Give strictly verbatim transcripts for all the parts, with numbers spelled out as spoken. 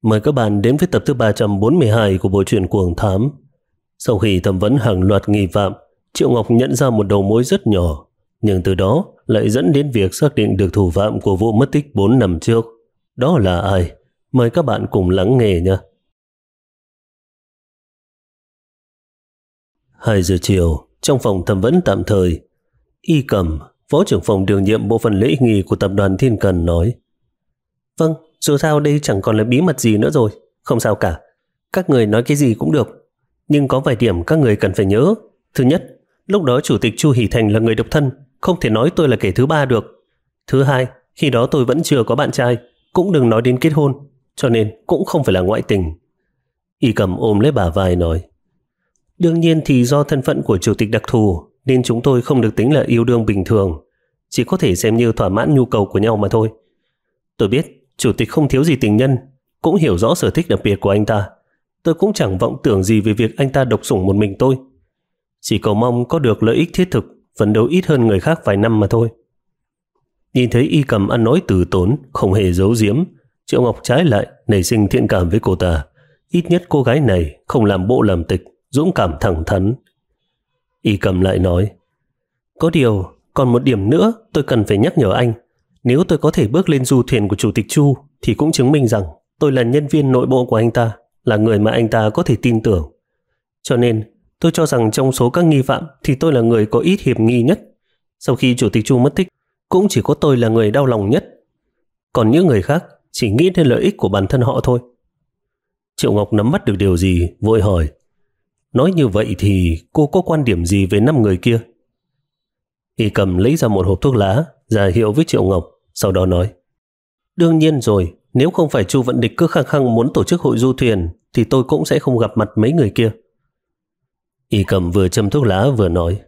Mời các bạn đến với tập thứ ba trăm bốn mươi hai của bộ truyện Cuồng Thám. Sau khi thẩm vấn hàng loạt nghi phạm, Triệu Ngọc nhận ra một đầu mối rất nhỏ, nhưng từ đó lại dẫn đến việc xác định được thủ phạm của vụ mất tích bốn năm trước. Đó là ai? Mời các bạn cùng lắng nghe nhé. hai giờ chiều, trong phòng thẩm vấn tạm thời, Y Cầm, phó trưởng phòng điều nhiệm bộ phận lễ nghi của tập đoàn Thiên Cần nói: Vâng, dù sao đây chẳng còn là bí mật gì nữa rồi. Không sao cả, các người nói cái gì cũng được. Nhưng có vài điểm các người cần phải nhớ. Thứ nhất, lúc đó chủ tịch Chu Hỷ Thành là người độc thân, không thể nói tôi là kẻ thứ ba được. Thứ hai, khi đó tôi vẫn chưa có bạn trai, cũng đừng nói đến kết hôn, cho nên cũng không phải là ngoại tình. Y Cầm ôm lấy bả vai nói: Đương nhiên thì do thân phận của chủ tịch đặc thù nên chúng tôi không được tính là yêu đương bình thường, chỉ có thể xem như thỏa mãn nhu cầu của nhau mà thôi. Tôi biết chủ tịch không thiếu gì tình nhân, cũng hiểu rõ sở thích đặc biệt của anh ta. Tôi cũng chẳng vọng tưởng gì về việc anh ta độc sủng một mình tôi. Chỉ cầu mong có được lợi ích thiết thực, phấn đấu ít hơn người khác vài năm mà thôi. Nhìn thấy Y Cầm ăn nói từ tốn, không hề giấu giếm, Triệu Ngọc trái lại nảy sinh thiện cảm với cô ta. Ít nhất cô gái này không làm bộ làm tịch, dũng cảm thẳng thắn. Y Cầm lại nói: Có điều, còn một điểm nữa tôi cần phải nhắc nhở anh. Nếu tôi có thể bước lên du thuyền của chủ tịch Chu thì cũng chứng minh rằng tôi là nhân viên nội bộ của anh ta, là người mà anh ta có thể tin tưởng. Cho nên tôi cho rằng trong số các nghi phạm thì tôi là người có ít hiểm nghi nhất. Sau khi chủ tịch Chu mất tích, cũng chỉ có tôi là người đau lòng nhất. Còn những người khác chỉ nghĩ đến lợi ích của bản thân họ thôi. Triệu Ngọc nắm bắt được điều gì, vội hỏi: Nói như vậy thì cô có quan điểm gì về năm người kia? Y Cầm lấy ra một hộp thuốc lá, ra hiệu với Triệu Ngọc, sau đó nói: Đương nhiên rồi, nếu không phải Chu Vận Địch cứ khăng khăng muốn tổ chức hội du thuyền thì tôi cũng sẽ không gặp mặt mấy người kia. Y Cầm vừa châm thuốc lá vừa nói: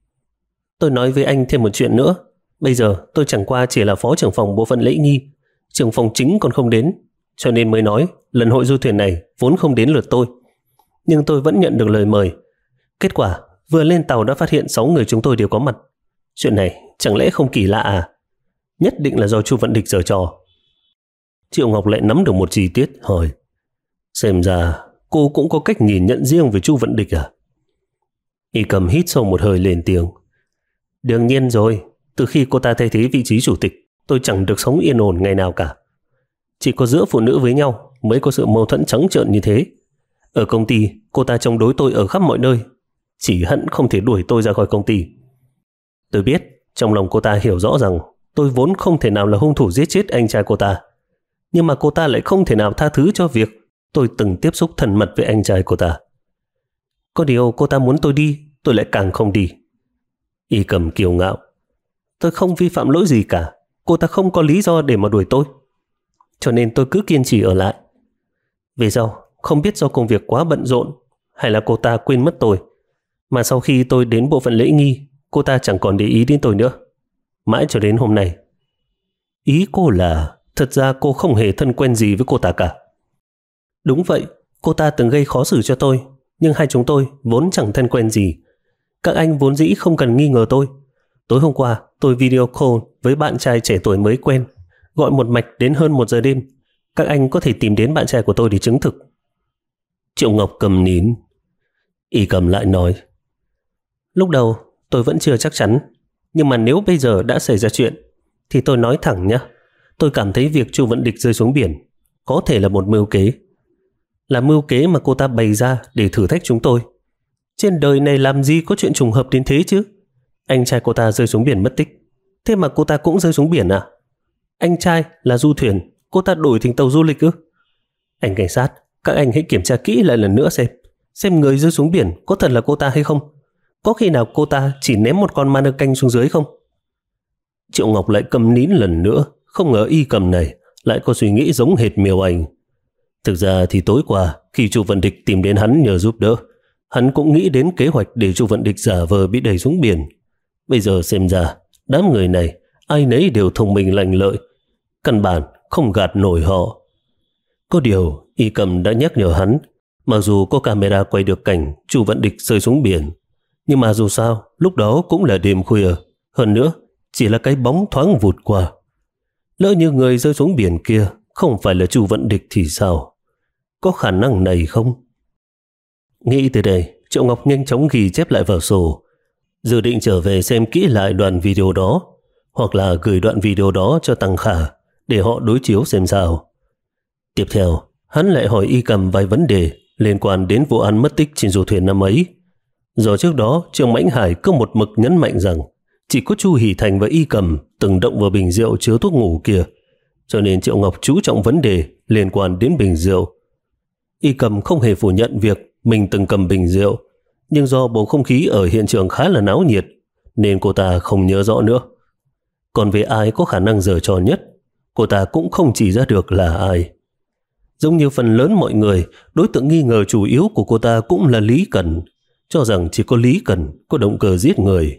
Tôi nói với anh thêm một chuyện nữa. Bây giờ tôi chẳng qua chỉ là phó trưởng phòng bộ phận lễ nghi, trưởng phòng chính còn không đến, cho nên mới nói lần hội du thuyền này vốn không đến lượt tôi. Nhưng tôi vẫn nhận được lời mời. Kết quả vừa lên tàu đã phát hiện sáu người chúng tôi đều có mặt. Chuyện này chẳng lẽ không kỳ lạ à? Nhất định là do Chu Vận Địch giở trò. Triệu Ngọc lại nắm được một chi tiết, hỏi: Xem ra cô cũng có cách nhìn nhận riêng về Chu Vận Địch à? Y Cầm hít sâu một hơi lên tiếng: Đương nhiên rồi, từ khi cô ta thay thế vị trí chủ tịch, tôi chẳng được sống yên ổn ngày nào cả. Chỉ có giữa phụ nữ với nhau mới có sự mâu thuẫn trắng trợn như thế. Ở công ty, cô ta chống đối tôi ở khắp mọi nơi, chỉ hận không thể đuổi tôi ra khỏi công ty. Tôi biết trong lòng cô ta hiểu rõ rằng tôi vốn không thể nào là hung thủ giết chết anh trai cô ta, nhưng mà cô ta lại không thể nào tha thứ cho việc tôi từng tiếp xúc thân mật với anh trai cô ta. Có điều cô ta muốn tôi đi, tôi lại càng không đi. Y Cầm kiêu ngạo: Tôi không vi phạm lỗi gì cả, cô ta không có lý do để mà đuổi tôi, cho nên tôi cứ kiên trì ở lại. Về sau, không biết do công việc quá bận rộn hay là cô ta quên mất tôi, mà sau khi tôi đến bộ phận lễ nghi, cô ta chẳng còn để ý đến tôi nữa. Mãi cho đến hôm nay. Ý cô là thật ra cô không hề thân quen gì với cô ta cả? Đúng vậy, cô ta từng gây khó xử cho tôi, nhưng hai chúng tôi vốn chẳng thân quen gì. Các anh vốn dĩ không cần nghi ngờ tôi. Tối hôm qua tôi video call với bạn trai trẻ tuổi mới quen, gọi một mạch đến hơn một giờ đêm. Các anh có thể tìm đến bạn trai của tôi để chứng thực. Triệu Ngọc cầm nín. Y Cầm lại nói: Lúc đầu tôi vẫn chưa chắc chắn, nhưng mà nếu bây giờ đã xảy ra chuyện thì tôi nói thẳng nhé, tôi cảm thấy việc Chu Vận Địch rơi xuống biển có thể là một mưu kế. Là mưu kế mà cô ta bày ra để thử thách chúng tôi. Trên đời này làm gì có chuyện trùng hợp đến thế chứ? Anh trai cô ta rơi xuống biển mất tích, thế mà cô ta cũng rơi xuống biển à? Anh trai là du thuyền, cô ta đổi thành tàu du lịch ư? Anh cảnh sát, các anh hãy kiểm tra kỹ lại lần nữa xem Xem người rơi xuống biển có thật là cô ta hay không. Có khi nào cô ta chỉ ném một con ma nơ canh xuống dưới không? Triệu Ngọc lại cầm nín lần nữa. Không ngờ Y Cầm này lại có suy nghĩ giống hệt Miêu Anh. Thực ra thì tối qua khi Chu Vận Địch tìm đến hắn nhờ giúp đỡ, hắn cũng nghĩ đến kế hoạch để Chu Vận Địch giả vờ bị đẩy xuống biển. Bây giờ xem ra đám người này ai nấy đều thông minh lành lợi, căn bản không gạt nổi họ. Có điều Y Cầm đã nhắc nhở hắn, mặc dù có camera quay được cảnh Chu Vận Địch rơi xuống biển, nhưng mà dù sao lúc đó cũng là đêm khuya, hơn nữa chỉ là cái bóng thoáng vụt qua. Lỡ như người rơi xuống biển kia không phải là Chu Vận Địch thì sao? có khả năng này không? Nghĩ tới đây, Triệu Ngọc nhanh chóng ghi chép lại vào sổ, dự định trở về xem kỹ lại đoạn video đó, hoặc là gửi đoạn video đó cho Tăng Khả để họ đối chiếu xem sao. Tiếp theo, hắn lại hỏi Y Cầm vài vấn đề liên quan đến vụ án mất tích trên du thuyền năm ấy. Do trước đó Trương Mãnh Hải cứ một mực nhấn mạnh rằng chỉ có Chu Hỷ Thành và Y Cầm từng động vào bình rượu chứa thuốc ngủ kia, cho nên Triệu Ngọc chú trọng vấn đề liên quan đến bình rượu. Y Cầm không hề phủ nhận việc mình từng cầm bình rượu, nhưng do bầu không khí ở hiện trường khá là náo nhiệt nên cô ta không nhớ rõ nữa. Còn về ai có khả năng giở trò nhất, cô ta cũng không chỉ ra được là ai. Giống như phần lớn mọi người, đối tượng nghi ngờ chủ yếu của cô ta cũng là Lý Cần, cho rằng chỉ có Lý Cần có động cơ giết người.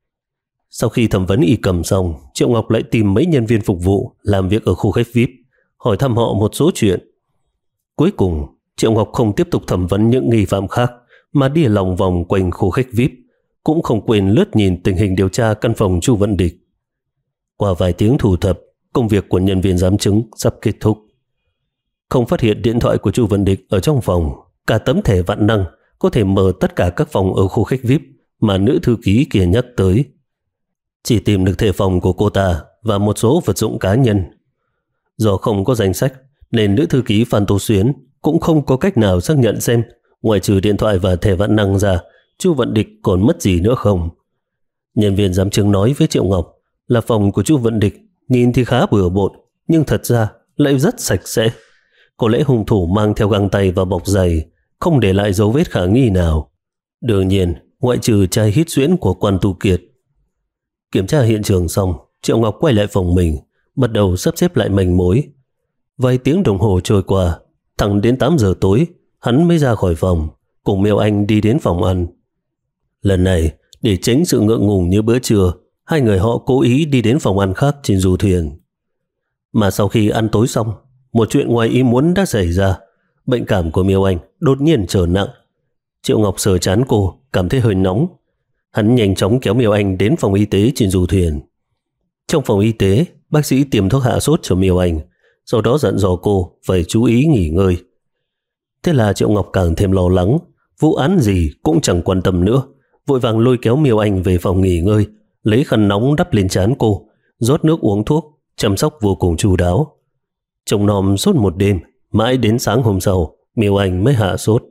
Sau khi thẩm vấn Y Cầm xong, Triệu Ngọc lại tìm mấy nhân viên phục vụ làm việc ở khu khách vi ai pi, hỏi thăm họ một số chuyện. Cuối cùng, Triệu Ngọc không tiếp tục thẩm vấn những nghi phạm khác, mà đi lòng vòng quanh khu khách vi ai pi, cũng không quên lướt nhìn tình hình điều tra căn phòng Chu Vận Địch. Qua vài tiếng thu thập, công việc của nhân viên giám chứng sắp kết thúc. Không phát hiện điện thoại của Chu Vận Địch ở trong phòng, cả tấm thẻ vạn năng có thể mở tất cả các phòng ở khu khách vi ai pi mà nữ thư ký kia nhắc tới. Chỉ tìm được thẻ phòng của cô ta và một số vật dụng cá nhân. Do không có danh sách nên nữ thư ký Phan Tô Xuyến cũng không có cách nào xác nhận xem ngoài trừ điện thoại và thẻ vạn năng ra, Chu Vận Địch còn mất gì nữa không. Nhân viên giám chứng nói với Triệu Ngọc là phòng của Chu Vận Địch nhìn thì khá bừa bộn, nhưng thật ra lại rất sạch sẽ. Có lẽ hung thủ mang theo găng tay và bọc giày, không để lại dấu vết khả nghi nào. Đương nhiên, ngoại trừ chai hít xuyễn của Quan Tu Kiệt. Kiểm tra hiện trường xong, Triệu Ngọc quay lại phòng mình, bắt đầu sắp xếp lại manh mối. Vài tiếng đồng hồ trôi qua, thẳng đến tám giờ tối, hắn mới ra khỏi phòng, cùng Miêu Anh đi đến phòng ăn. Lần này, để tránh sự ngượng ngùng như bữa trưa, hai người họ cố ý đi đến phòng ăn khác trên du thuyền. Mà sau khi ăn tối xong, một chuyện ngoài ý muốn đã xảy ra. Bệnh cảm của Miêu Anh đột nhiên trở nặng. Triệu Ngọc sờ trán cô, cảm thấy hơi nóng. Hắn nhanh chóng kéo Miêu Anh đến phòng y tế trên du thuyền. Trong phòng y tế, bác sĩ tiêm thuốc hạ sốt cho Miêu Anh, sau đó dặn dò cô phải chú ý nghỉ ngơi. Thế là Triệu Ngọc càng thêm lo lắng, vụ án gì cũng chẳng quan tâm nữa, vội vàng lôi kéo Miêu Anh về phòng nghỉ ngơi, lấy khăn nóng đắp lên trán cô, rót nước uống thuốc, chăm sóc vô cùng chu đáo. Trông nom suốt một đêm, mãi đến sáng hôm sau, Miêu Anh mới hạ sốt.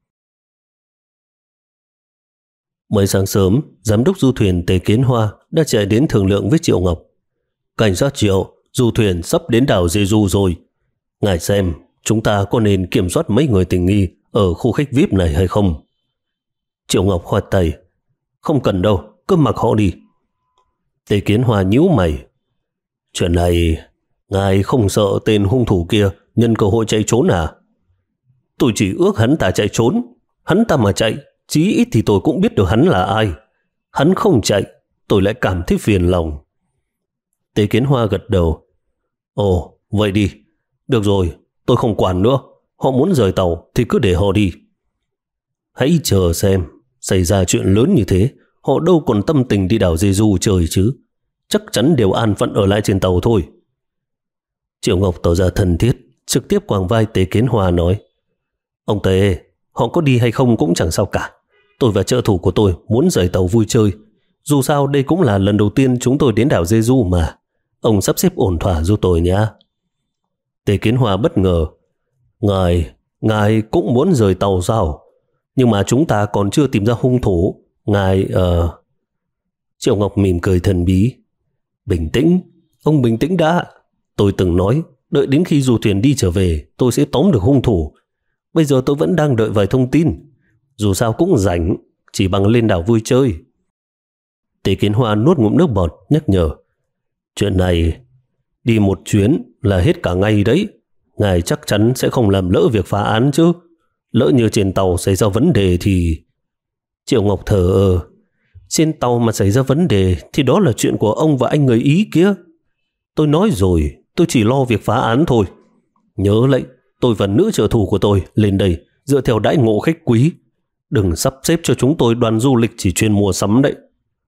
Mới sáng sớm, giám đốc du thuyền Tề Kiến Hoa đã chạy đến thương lượng với Triệu Ngọc. Cảnh sát Triệu, du thuyền sắp đến đảo Jeju rồi. Ngài xem, chúng ta có nên kiểm soát mấy người tình nghi ở khu khách vi ai pi này hay không? Triệu Ngọc khoát tay. Không cần đâu, cứ mặc họ đi. Tề Kiến Hoa nhíu mày. Chuyện này, ngài không sợ tên hung thủ kia nhân cơ hội chạy trốn à? Tôi chỉ ước hắn ta chạy trốn. Hắn ta mà chạy, chí ít thì tôi cũng biết được hắn là ai. Hắn không chạy, tôi lại cảm thấy phiền lòng. Tề Kiến Hoa gật đầu. Ồ, vậy đi. Được rồi, tôi không quản nữa. Họ muốn rời tàu thì cứ để họ đi. Hãy chờ xem, xảy ra chuyện lớn như thế, họ đâu còn tâm tình đi đảo Jeju chơi chứ. Chắc chắn đều an phận ở lại trên tàu thôi. Triệu Ngọc tỏ ra thân thiết, trực tiếp quàng vai Tề Kiến Hoa nói. Ông Tề, họ có đi hay không cũng chẳng sao cả. Tôi và trợ thủ của tôi muốn rời tàu vui chơi. Dù sao đây cũng là lần đầu tiên chúng tôi đến đảo Jeju mà. Ông sắp xếp ổn thỏa giúp tôi nhé. Tề Kiến Hoa bất ngờ. Ngài, ngài cũng muốn rời tàu sao? Nhưng mà chúng ta còn chưa tìm ra hung thủ. Ngài, ờ... Uh... Triệu Ngọc mỉm cười thần bí. Bình tĩnh, ông bình tĩnh đã. Tôi từng nói, đợi đến khi du thuyền đi trở về, tôi sẽ tóm được hung thủ. Bây giờ tôi vẫn đang đợi vài thông tin. Dù sao cũng rảnh, chỉ bằng lên đảo vui chơi. Tề Kiến Hoa nuốt ngụm nước bọt, nhắc nhở. Chuyện này, đi một chuyến là hết cả ngày đấy. Ngài chắc chắn sẽ không làm lỡ việc phá án chứ. Lỡ như trên tàu xảy ra vấn đề thì... Triệu Ngọc thở ơ. Trên tàu mà xảy ra vấn đề thì đó là chuyện của ông và anh người Ý kia. Tôi nói rồi, tôi chỉ lo việc phá án thôi. Nhớ lấy, tôi và nữ trợ thủ của tôi lên đây dựa theo đãi ngộ khách quý. Đừng sắp xếp cho chúng tôi đoàn du lịch chỉ chuyên mua sắm đấy.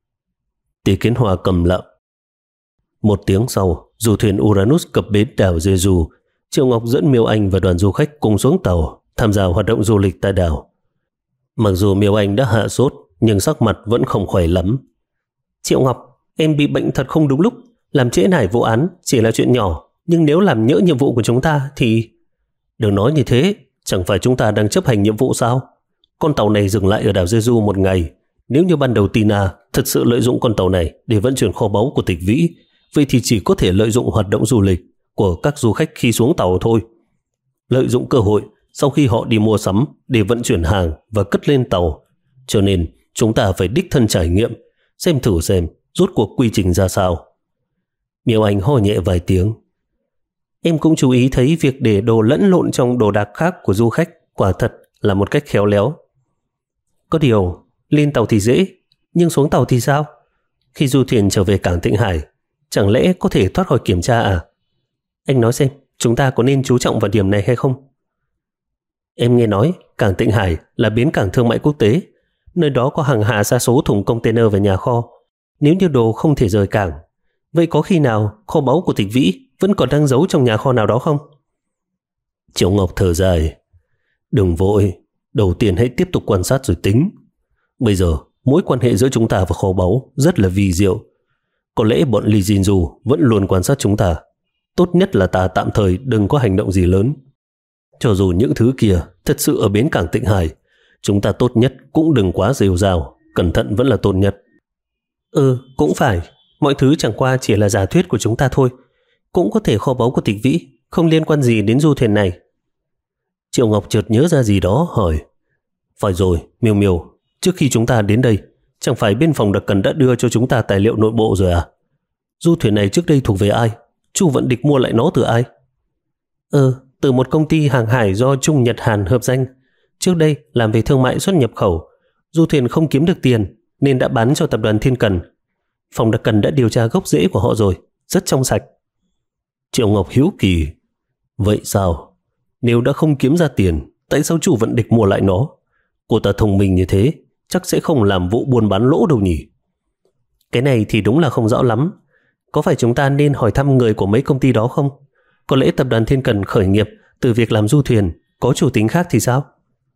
Tề Kiến Hoa cầm lặng. Một tiếng sau, du thuyền Uranus cập bến đảo Jeju, Triệu Ngọc dẫn Miêu Anh và đoàn du khách cùng xuống tàu tham gia hoạt động du lịch tại đảo. Mặc dù Miêu Anh đã hạ sốt nhưng sắc mặt vẫn không khỏe lắm. Triệu Ngọc, em bị bệnh thật không đúng lúc. Làm trễ nải vụ án chỉ là chuyện nhỏ, nhưng nếu làm nhỡ nhiệm vụ của chúng ta thì... Đừng nói như thế, chẳng phải chúng ta đang chấp hành nhiệm vụ sao? Con tàu này dừng lại ở đảo Jeju một ngày. Nếu như ban đầu Tina thật sự lợi dụng con tàu này để vận chuyển kho báu của Tịch Vĩ, vậy thì chỉ có thể lợi dụng hoạt động du lịch của các du khách khi xuống tàu thôi. Lợi dụng cơ hội sau khi họ đi mua sắm để vận chuyển hàng và cất lên tàu. Cho nên chúng ta phải đích thân trải nghiệm, xem thử xem rốt cuộc quy trình ra sao. Miêu Anh ho nhẹ vài tiếng. Em cũng chú ý thấy việc để đồ lẫn lộn trong đồ đạc khác của du khách quả thật là một cách khéo léo. Có điều, lên tàu thì dễ, nhưng xuống tàu thì sao? Khi du thuyền trở về cảng Tịnh Hải, chẳng lẽ có thể thoát khỏi kiểm tra à? Anh nói xem, chúng ta có nên chú trọng vào điểm này hay không? Em nghe nói cảng Tịnh Hải là bến cảng thương mại quốc tế, nơi đó có hàng hà sa số thùng container về nhà kho. Nếu như đồ không thể rời cảng, vậy có khi nào kho báu của Tịch Vĩ vẫn còn đang giấu trong nhà kho nào đó không? Triệu Ngọc thở dài. Đừng vội, đầu tiên hãy tiếp tục quan sát rồi tính. Bây giờ mối quan hệ giữa chúng ta và kho báu rất là vi diệu. Có lẽ bọn Lee Jinju vẫn luôn quan sát chúng ta. Tốt nhất là ta tạm thời đừng có hành động gì lớn. Cho dù những thứ kia thật sự ở bến cảng Tịnh Hải, chúng ta tốt nhất cũng đừng quá rêu rao, cẩn thận vẫn là tốt nhất. Ừ, cũng phải. Mọi thứ chẳng qua chỉ là giả thuyết của chúng ta thôi. Cũng có thể kho báu của Tịch Vĩ không liên quan gì đến du thuyền này. Triệu Ngọc chợt nhớ ra gì đó hỏi. Phải rồi, Miêu Miêu, trước khi chúng ta đến đây, chẳng phải bên phòng đặc cần đã đưa cho chúng ta tài liệu nội bộ rồi à? Du thuyền này trước đây thuộc về ai? Chu Vận Địch mua lại nó từ ai? Ừ, từ một công ty hàng hải do Trung Nhật Hàn hợp danh. Trước đây làm về thương mại xuất nhập khẩu. Du thuyền không kiếm được tiền nên đã bán cho tập đoàn Thiên Cần. Phòng đặc cần đã điều tra gốc rễ của họ rồi, rất trong sạch. Triệu Ngọc hiếu kỳ. Vậy sao? Nếu đã không kiếm ra tiền, tại sao Chu Vận Địch mua lại nó? Cô ta thông minh như thế, chắc sẽ không làm vụ buôn bán lỗ đâu nhỉ? Cái này thì đúng là không rõ lắm. Có phải chúng ta nên hỏi thăm người của mấy công ty đó không? Có lẽ tập đoàn Thiên Cần khởi nghiệp từ việc làm du thuyền, có chủ tính khác thì sao?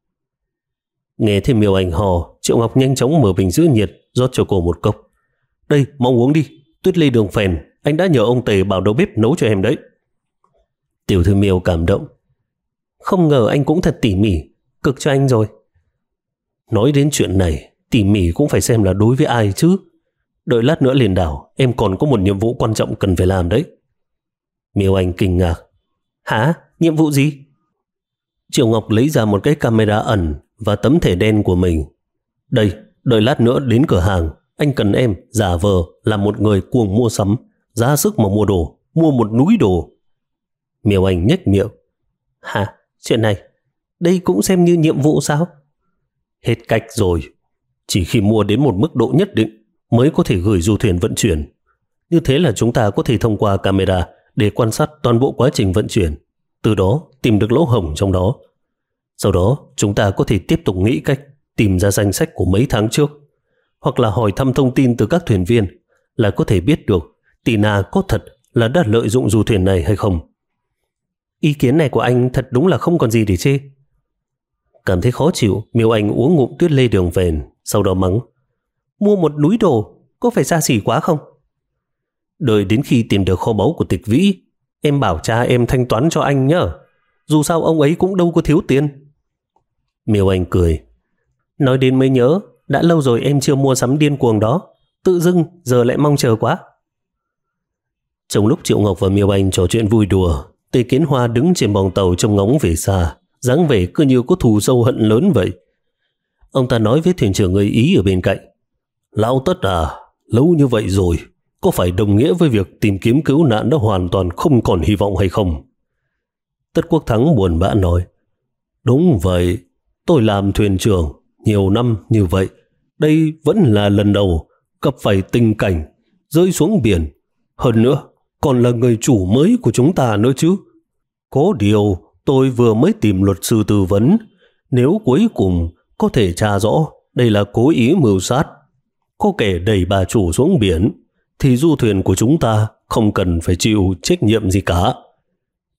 Nghe thêm Miêu Anh hò, Triệu Ngọc nhanh chóng mở bình giữ nhiệt, rót cho cô một cốc. Đây, mau uống đi. Tuyết Lê đường phèn, anh đã nhờ ông Tề bảo đầu bếp nấu cho em đấy. Tiểu thư Miêu cảm động. Không ngờ anh cũng thật tỉ mỉ, cực cho anh rồi. Nói đến chuyện này, tỉ mỉ cũng phải xem là đối với ai chứ. Đợi lát nữa lên đảo, em còn có một nhiệm vụ quan trọng cần phải làm đấy. Miêu Anh kinh ngạc. Hả? Nhiệm vụ gì? Triệu Ngọc lấy ra một cái camera ẩn và tấm thẻ đen của mình. Đây, đợi lát nữa đến cửa hàng, anh cần em giả vờ là một người cuồng mua sắm, ra sức mà mua đồ, mua một núi đồ. Miêu Anh nhếch miệng. Hả? Chuyện này, đây cũng xem như nhiệm vụ sao? Hết cách rồi. Chỉ khi mua đến một mức độ nhất định mới có thể gửi du thuyền vận chuyển. Như thế là chúng ta có thể thông qua camera để quan sát toàn bộ quá trình vận chuyển, từ đó tìm được lỗ hổng trong đó. Sau đó chúng ta có thể tiếp tục nghĩ cách tìm ra danh sách của mấy tháng trước, hoặc là hỏi thăm thông tin từ các thuyền viên, là có thể biết được Tina có thật là đã lợi dụng du thuyền này hay không. Ý kiến này của anh thật đúng là không còn gì để chê. Cảm thấy khó chịu, Miêu Anh uống ngụm Tuyết Lê đường phèn, sau đó mắng. Mua một núi đồ, có phải xa xỉ quá không? Đợi đến khi tìm được kho báu của Tịch Vĩ, em bảo cha em thanh toán cho anh nhá. Dù sao ông ấy cũng đâu có thiếu tiền. Miêu Anh cười. Nói đến mới nhớ, đã lâu rồi em chưa mua sắm điên cuồng đó. Tự dưng giờ lại mong chờ quá. Trong lúc Triệu Ngọc và Miêu Anh trò chuyện vui đùa, Tề Kiến Hoa đứng trên bong tàu trông ngóng về xa, dáng vẻ cứ như có thù sâu hận lớn vậy. Ông ta nói với thuyền trưởng người Ý ở bên cạnh. Lão Tất à, lâu như vậy rồi, có phải đồng nghĩa với việc tìm kiếm cứu nạn đã hoàn toàn không còn hy vọng hay không? Tất Quốc Thắng buồn bã nói. Đúng vậy, tôi làm thuyền trưởng nhiều năm như vậy, đây vẫn là lần đầu gặp phải tình cảnh rơi xuống biển. Hơn nữa, còn là người chủ mới của chúng ta nữa chứ. Có điều, tôi vừa mới tìm luật sư tư vấn. Nếu cuối cùng có thể tra rõ đây là cố ý mưu sát, có kẻ đẩy bà chủ xuống biển, thì du thuyền của chúng ta không cần phải chịu trách nhiệm gì cả.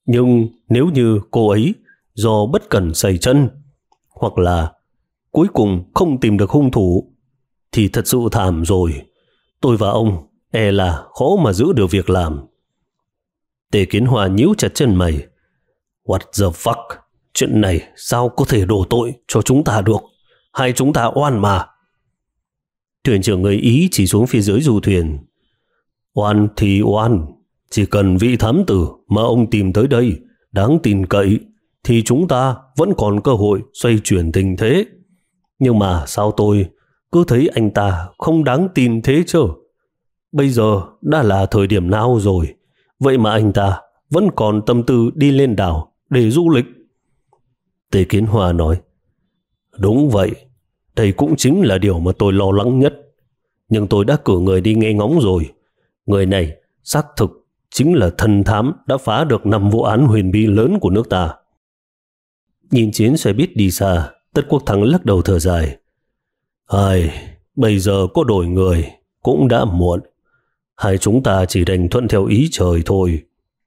Nhưng nếu như cô ấy do bất cẩn sẩy chân, hoặc là cuối cùng không tìm được hung thủ, thì thật sự thảm rồi. Tôi và ông e là khó mà giữ được việc làm. Tề Kiến Hoa nhíu chặt chân mày. What the fuck? Chuyện này sao có thể đổ tội cho chúng ta được? Hai chúng ta oan mà. Thuyền trưởng người Ý chỉ xuống phía dưới du thuyền. Oan thì oan, chỉ cần vị thám tử mà ông tìm tới đây đáng tin cậy thì chúng ta vẫn còn cơ hội xoay chuyển tình thế. Nhưng mà sao tôi cứ thấy anh ta không đáng tin thế chứ? Bây giờ đã là thời điểm nào rồi, vậy mà anh ta vẫn còn tâm tư đi lên đảo để du lịch. Tề Kiến Hoa nói, đúng vậy, đây cũng chính là điều mà tôi lo lắng nhất. Nhưng tôi đã cử người đi nghe ngóng rồi. Người này xác thực chính là thần thám đã phá được năm vụ án huyền bí lớn của nước ta. Nhìn chuyến xe buýt đi xa, Tất Quốc Thắng lắc đầu thở dài. Ai, bây giờ có đổi người cũng đã muộn. Hai chúng ta chỉ đành thuận theo ý trời thôi.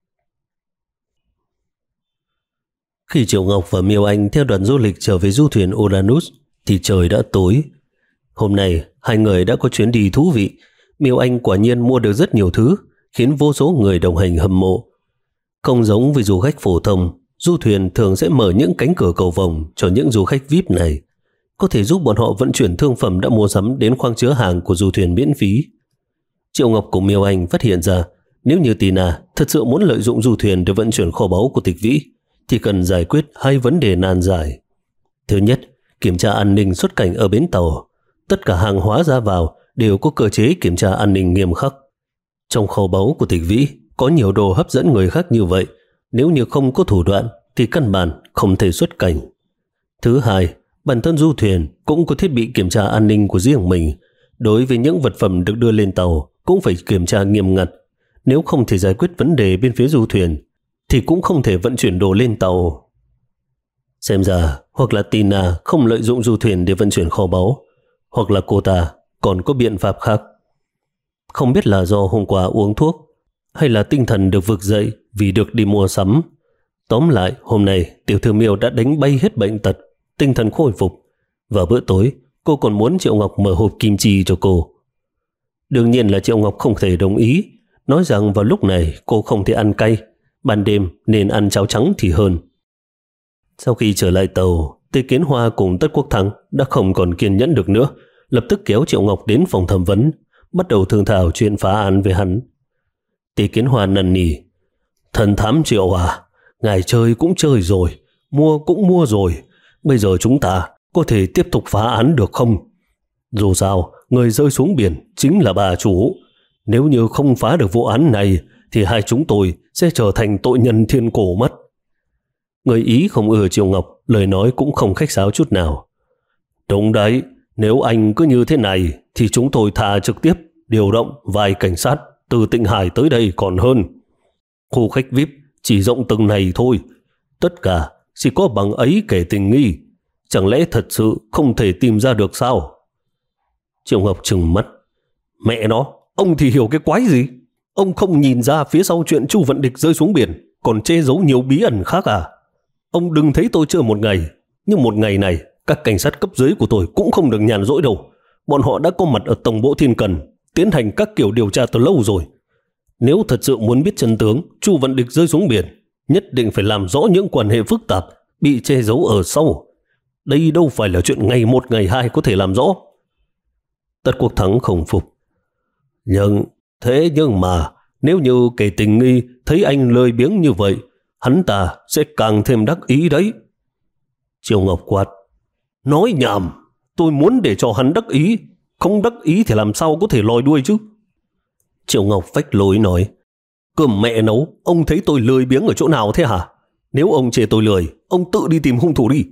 Khi Triệu Ngọc và Miêu Anh theo đoàn du lịch trở về du thuyền Uranus thì trời đã tối. Hôm nay hai người đã có chuyến đi thú vị. Miêu Anh quả nhiên mua được rất nhiều thứ, khiến vô số người đồng hành hâm mộ. Không giống với du khách phổ thông, du thuyền thường sẽ mở những cánh cửa cầu vồng cho những du khách vi ai pi này, có thể giúp bọn họ vận chuyển thương phẩm đã mua sắm đến khoang chứa hàng của du thuyền miễn phí. Triệu Ngọc cùng Miêu Anh phát hiện ra, nếu như Tina thật sự muốn lợi dụng du thuyền để vận chuyển kho báu của Tịch Vĩ, thì cần giải quyết hai vấn đề nan giải. Thứ nhất, kiểm tra an ninh xuất cảnh ở bến tàu. Tất cả hàng hóa ra vào đều có cơ chế kiểm tra an ninh nghiêm khắc. Trong kho báu của Tịch Vĩ có nhiều đồ hấp dẫn người khác như vậy, nếu như không có thủ đoạn thì căn bản không thể xuất cảnh. Thứ hai, bản thân du thuyền cũng có thiết bị kiểm tra an ninh của riêng mình. Đối với những vật phẩm được đưa lên tàu cũng phải kiểm tra nghiêm ngặt. Nếu không thể giải quyết vấn đề bên phía du thuyền thì cũng không thể vận chuyển đồ lên tàu. Xem ra hoặc là Tina không lợi dụng du thuyền để vận chuyển kho báu, hoặc là cô ta còn có biện pháp khác. Không biết là do hôm qua uống thuốc hay là tinh thần được vực dậy vì được đi mua sắm. Tóm lại, hôm nay tiểu thư Miêu đã đánh bay hết bệnh tật, tinh thần khôi phục. Vào bữa tối, cô còn muốn Triệu Ngọc mở hộp kim chi cho cô. Đương nhiên là Triệu Ngọc không thể đồng ý, nói rằng vào lúc này cô không thể ăn cay, ban đêm nên ăn cháo trắng thì hơn. Sau khi trở lại tàu, Tề Kiến Hoa cùng Tất Quốc Thắng đã không còn kiên nhẫn được nữa, lập tức kéo Triệu Ngọc đến phòng thẩm vấn, bắt đầu thương thảo chuyện phá án với hắn. Tề Kiến Hoa năn nỉ, thần thám Triệu à, ngài chơi cũng chơi rồi, mua cũng mua rồi, bây giờ chúng ta có thể tiếp tục phá án được không? Dù sao, người rơi xuống biển chính là bà chủ. Nếu như không phá được vụ án này thì hai chúng tôi sẽ trở thành tội nhân thiên cổ mất. Người Ý không ưa Triệu Ngọc, lời nói cũng không khách sáo chút nào. Đúng đấy, nếu anh cứ như thế này thì chúng tôi thà trực tiếp điều động vài cảnh sát từ Tịnh Hải tới đây còn hơn. Khu khách vi ai pi chỉ rộng từng này thôi, tất cả chỉ có bằng ấy kẻ tình nghi, chẳng lẽ thật sự không thể tìm ra được sao? Triệu Ngọc trừng mắt, mẹ nó, ông thì hiểu cái quái gì? Ông không nhìn ra phía sau chuyện Chu Vận Địch rơi xuống biển còn che giấu nhiều bí ẩn khác à? Ông đừng thấy tôi chơi một ngày, nhưng một ngày này các cảnh sát cấp dưới của tôi cũng không được nhàn rỗi đâu. Bọn họ đã có mặt ở tổng bộ Thiên Cần, tiến hành các kiểu điều tra từ lâu rồi. Nếu thật sự muốn biết chân tướng Chu Vận Địch rơi xuống biển, nhất định phải làm rõ những quan hệ phức tạp bị che giấu ở sau. Đây đâu phải là chuyện ngày một ngày hai có thể làm rõ. Tất Quốc Thắng không phục. Nhưng, thế nhưng mà, nếu như kẻ tình nghi thấy anh lười biếng như vậy, hắn ta sẽ càng thêm đắc ý đấy. Triệu Ngọc quát, nói nhảm, tôi muốn để cho hắn đắc ý, không đắc ý thì làm sao có thể lòi đuôi chứ? Triệu Ngọc phách lối nói, cơm mẹ nấu, ông thấy tôi lười biếng ở chỗ nào thế hả? Nếu ông chê tôi lười, ông tự đi tìm hung thủ đi.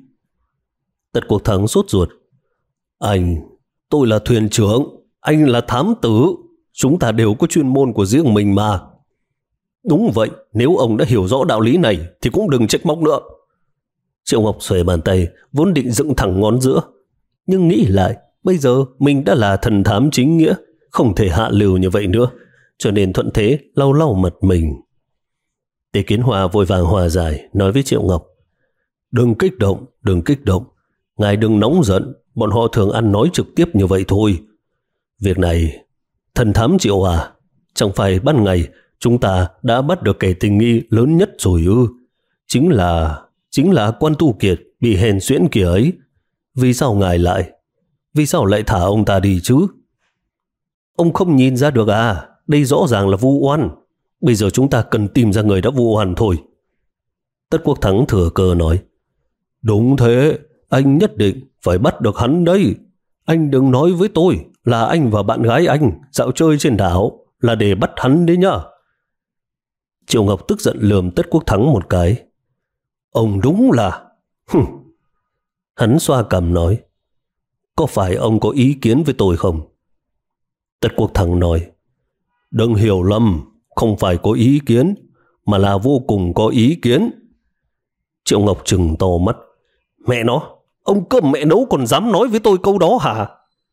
Tất Quốc Thắng sốt ruột, anh, tôi là thuyền trưởng, anh là thám tử, chúng ta đều có chuyên môn của riêng mình mà. Đúng vậy, nếu ông đã hiểu rõ đạo lý này thì cũng đừng trách móc nữa. Triệu Ngọc xòe bàn tay, vốn định dựng thẳng ngón giữa, nhưng nghĩ lại, bây giờ mình đã là thần thám chính nghĩa, không thể hạ lưu như vậy nữa, cho nên thuận thế lau lau mặt mình. Tề Kiến Hoa vội vàng hòa giải, nói với Triệu Ngọc: Đừng kích động, đừng kích động. Ngài đừng nóng giận, bọn họ thường ăn nói trực tiếp như vậy thôi. Việc này, thần thám Triệu à, chẳng phải ban ngày chúng ta đã bắt được kẻ tình nghi lớn nhất rồi ư? Chính là, chính là Quan Tu Kiệt bị hèn xuyễn kia ấy. Vì sao ngài lại, vì sao lại thả ông ta đi chứ? Ông không nhìn ra được à? Đây rõ ràng là vu oan. Bây giờ chúng ta cần tìm ra người đã vu oan thôi. Tất Quốc Thắng thừa cơ nói: Đúng thế, anh nhất định phải bắt được hắn đấy. Anh đừng nói với tôi là anh và bạn gái anh dạo chơi trên đảo là để bắt hắn đấy nhá. Triệu Ngọc tức giận lườm Tất Quốc Thắng một cái. Ông đúng là... Hừm. Hắn xoa cằm nói: Có phải ông có ý kiến với tôi không? Tất Quốc Thắng nói: Đừng hiểu lầm, không phải có ý kiến, mà là vô cùng có ý kiến. Triệu Ngọc trừng to mắt: Mẹ nó, ông cơm mẹ nấu còn dám nói với tôi câu đó hả?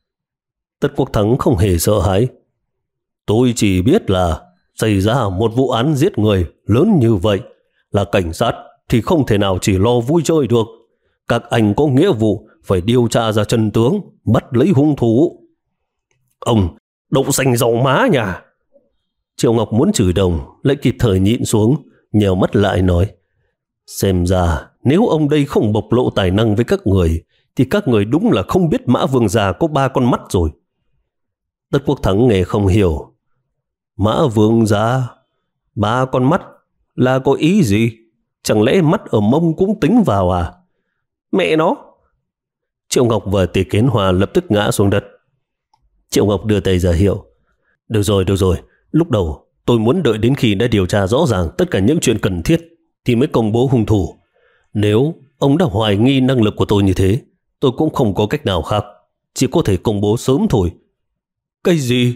Tất Quốc Thắng không hề sợ hãi: Tôi chỉ biết là xảy ra một vụ án giết người lớn như vậy, là cảnh sát thì không thể nào chỉ lo vui chơi được. Các anh có nghĩa vụ phải điều tra ra chân tướng, bắt lấy hung thủ. Ông đậu xanh dầu má nhà. Triệu Ngọc muốn chửi đồng, lại kịp thời nhịn xuống, nhèo mắt lại nói: Xem ra nếu ông đây không bộc lộ tài năng với các người, thì các người đúng là không biết Mã Vương già có ba con mắt rồi. Tất Quốc Thắng nghe không hiểu: Mã Vương già ba con mắt là có ý gì? Chẳng lẽ mắt ở mông cũng tính vào à? Mẹ nó! Triệu Ngọc và Tề Kiến Hoa lập tức ngã xuống đất. Triệu Ngọc đưa tay ra hiệu: Được rồi, được rồi, lúc đầu tôi muốn đợi đến khi đã điều tra rõ ràng tất cả những chuyện cần thiết thì mới công bố hung thủ. Nếu ông đã hoài nghi năng lực của tôi như thế, tôi cũng không có cách nào khác, chỉ có thể công bố sớm thôi. Cái gì?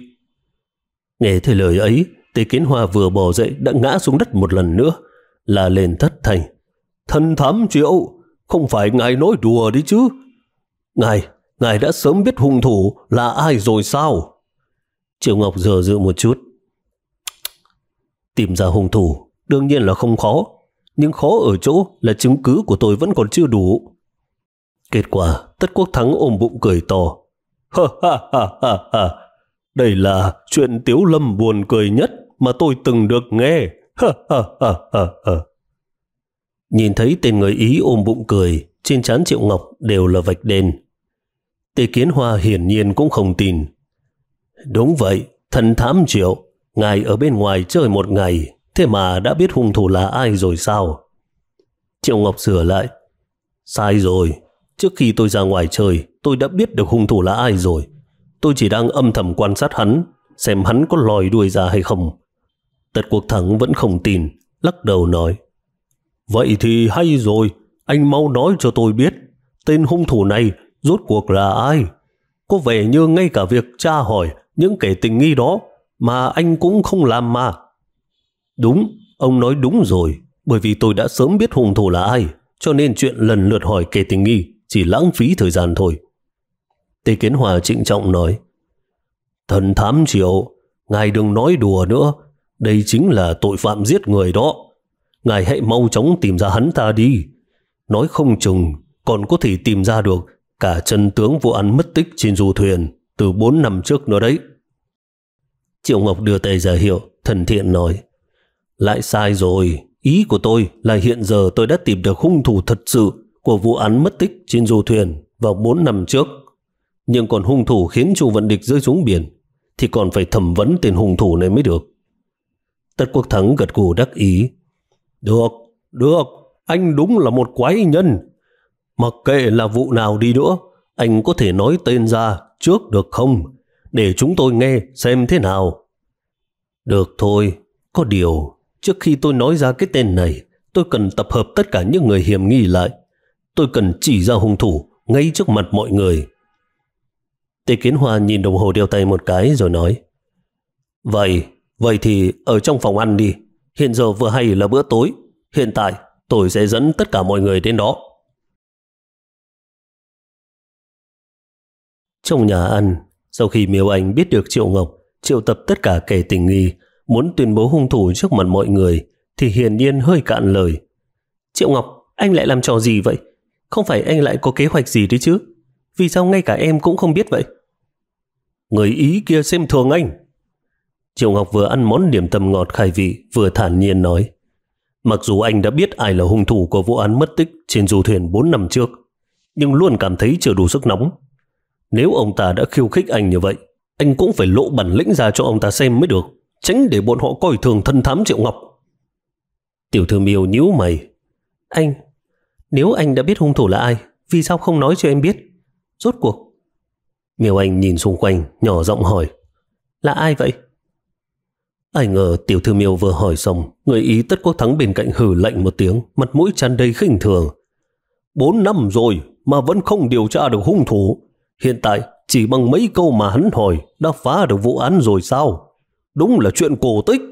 Nghe thấy lời ấy, Tề Kiến Hoa vừa bò dậy đã ngã xuống đất một lần nữa, la lên thất thanh: Thần thám Triệu, không phải ngài nói đùa đấy chứ? Ngài, ngài đã sớm biết hung thủ là ai rồi sao? Triệu Ngọc dò dự một chút: Tìm ra hung thủ đương nhiên là không khó, nhưng khó ở chỗ là chứng cứ của tôi vẫn còn chưa đủ. Kết quả Tất Quốc Thắng ôm bụng cười to: Ha ha ha ha ha, đây là chuyện Tiếu Lâm buồn cười nhất mà tôi từng được nghe. Ha ha ha ha ha. Nhìn thấy tên người Ý ôm bụng cười, trên trán Triệu Ngọc đều là vạch đen. Tề Kiến Hoa hiển nhiên cũng không tin. Đúng vậy, thần thám Triệu, ngài ở bên ngoài chơi một ngày, thế mà đã biết hung thủ là ai rồi sao? Triệu Ngọc sửa lại: Sai rồi, trước khi tôi ra ngoài chơi, tôi đã biết được hung thủ là ai rồi. Tôi chỉ đang âm thầm quan sát hắn, xem hắn có lòi đuôi ra hay không. Tất Quốc Thắng vẫn không tin, lắc đầu nói: Vậy thì hay rồi, anh mau nói cho tôi biết, tên hung thủ này rốt cuộc là ai? Có vẻ như ngay cả việc tra hỏi những kẻ tình nghi đó mà anh cũng không làm mà. Đúng, ông nói đúng rồi, bởi vì tôi đã sớm biết hung thủ là ai, cho nên chuyện lần lượt hỏi kẻ tình nghi chỉ lãng phí thời gian thôi. Tề Kiến Hoa trịnh trọng nói: Thần thám Triệu, ngài đừng nói đùa nữa, đây chính là tội phạm giết người đó. Ngài hãy mau chóng tìm ra hắn ta đi. Nói không chừng còn có thể tìm ra được cả chân tướng vụ án mất tích trên du thuyền từ bốn năm trước nữa đấy. Triệu Ngọc đưa tay ra hiệu, thân thiện nói: Lại sai rồi, ý của tôi là hiện giờ tôi đã tìm được hung thủ thật sự của vụ án mất tích trên du thuyền vào bốn năm trước. Nhưng còn hung thủ khiến Chu Vận Địch rơi xuống biển thì còn phải thẩm vấn tên hung thủ này mới được. Tất Quốc Thắng gật gù đắc ý: Được, được, anh đúng là một quái nhân. Mặc kệ là vụ nào đi nữa, anh có thể nói tên ra trước được không? Để chúng tôi nghe xem thế nào. Được thôi, có điều trước khi tôi nói ra cái tên này, tôi cần tập hợp tất cả những người hiểm nghi lại. Tôi cần chỉ ra hung thủ ngay trước mặt mọi người. Tề Kiến Hoa nhìn đồng hồ đeo tay một cái rồi nói: Vậy, vậy thì ở trong phòng ăn đi. Hiện giờ vừa hay là bữa tối. Hiện tại tôi sẽ dẫn tất cả mọi người đến đó. Trong nhà ăn, sau khi Miêu Anh biết được Triệu Ngọc triệu tập tất cả kẻ tình nghi muốn tuyên bố hung thủ trước mặt mọi người, thì hiển nhiên hơi cạn lời. Triệu Ngọc, anh lại làm trò gì vậy? Không phải anh lại có kế hoạch gì đấy chứ? Vì sao ngay cả em cũng không biết vậy? Người Ý kia xem thường anh. Triệu Ngọc vừa ăn món điểm tâm ngọt khai vị vừa thản nhiên nói. Mặc dù anh đã biết ai là hung thủ của vụ án mất tích trên du thuyền bốn năm trước, nhưng luôn cảm thấy chưa đủ sức nóng. Nếu ông ta đã khiêu khích anh như vậy, anh cũng phải lộ bản lĩnh ra cho ông ta xem mới được, tránh để bọn họ coi thường thân thám Triệu Ngọc. Tiểu thư Miêu nhíu mày. Anh, nếu anh đã biết hung thủ là ai, vì sao không nói cho em biết? Rốt cuộc. Miêu Anh nhìn xung quanh, nhỏ giọng hỏi. Là ai vậy? Ai ngờ tiểu thư Miêu vừa hỏi xong, người Ý Tất Quốc Thắng bên cạnh hừ lạnh một tiếng, mặt mũi tràn đầy khinh thường. Bốn năm rồi mà vẫn không điều tra được hung thủ. Hiện tại chỉ bằng mấy câu mà hắn hỏi đã phá được vụ án rồi sao? Đúng là chuyện cổ tích.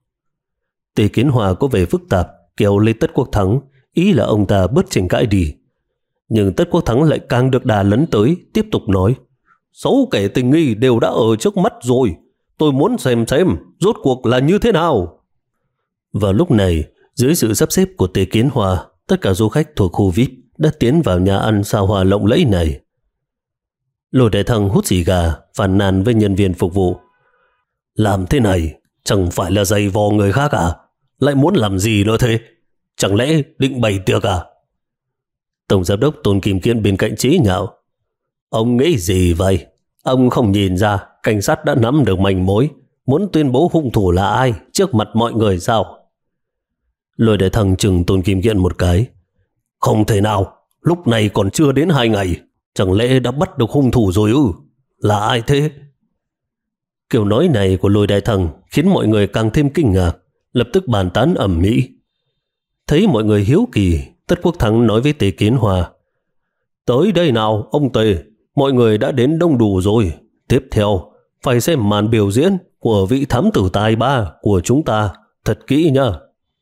Tề Kiến Hòa có vẻ phức tạp, kéo lấy Tất Quốc Thắng, ý là ông ta bớt tranh cãi đi. Nhưng Tất Quốc Thắng lại càng được đà lấn tới, tiếp tục nói. Sáu kẻ tình nghi đều đã ở trước mắt rồi. Tôi muốn xem xem rốt cuộc là như thế nào. Vào lúc này, dưới sự sắp xếp của Tề Kiến Hòa, tất cả du khách thuộc khu vi ai pi đã tiến vào nhà ăn sao hoa lộng lẫy này. Lôi Đại Thăng hút xì gà, phàn nàn với nhân viên phục vụ. Làm thế này chẳng phải là giày vò người khác à? Lại muốn làm gì nữa thế? Chẳng lẽ định bày tiệc à? Tổng giám đốc Tôn Kim Kiên bên cạnh chế nhạo. Ông nghĩ gì vậy? Ông không nhìn ra cảnh sát đã nắm được manh mối, muốn tuyên bố hung thủ là ai trước mặt mọi người sao? Lôi Đại Thăng chừng Tôn Kim Kiên một cái. Không thể nào, lúc này còn chưa đến hai ngày, chẳng lẽ đã bắt được hung thủ rồi ư? Là ai thế? Kiểu nói này của Lôi Đại Thăng khiến mọi người càng thêm kinh ngạc, lập tức bàn tán ầm ĩ. Thấy mọi người hiếu kỳ, Tất Quốc Thắng nói với Tề Kiến Hòa. Tới đây nào ông Tề, mọi người đã đến đông đủ rồi. Tiếp theo phải xem màn biểu diễn của vị thám tử tài ba của chúng ta thật kỹ nhá.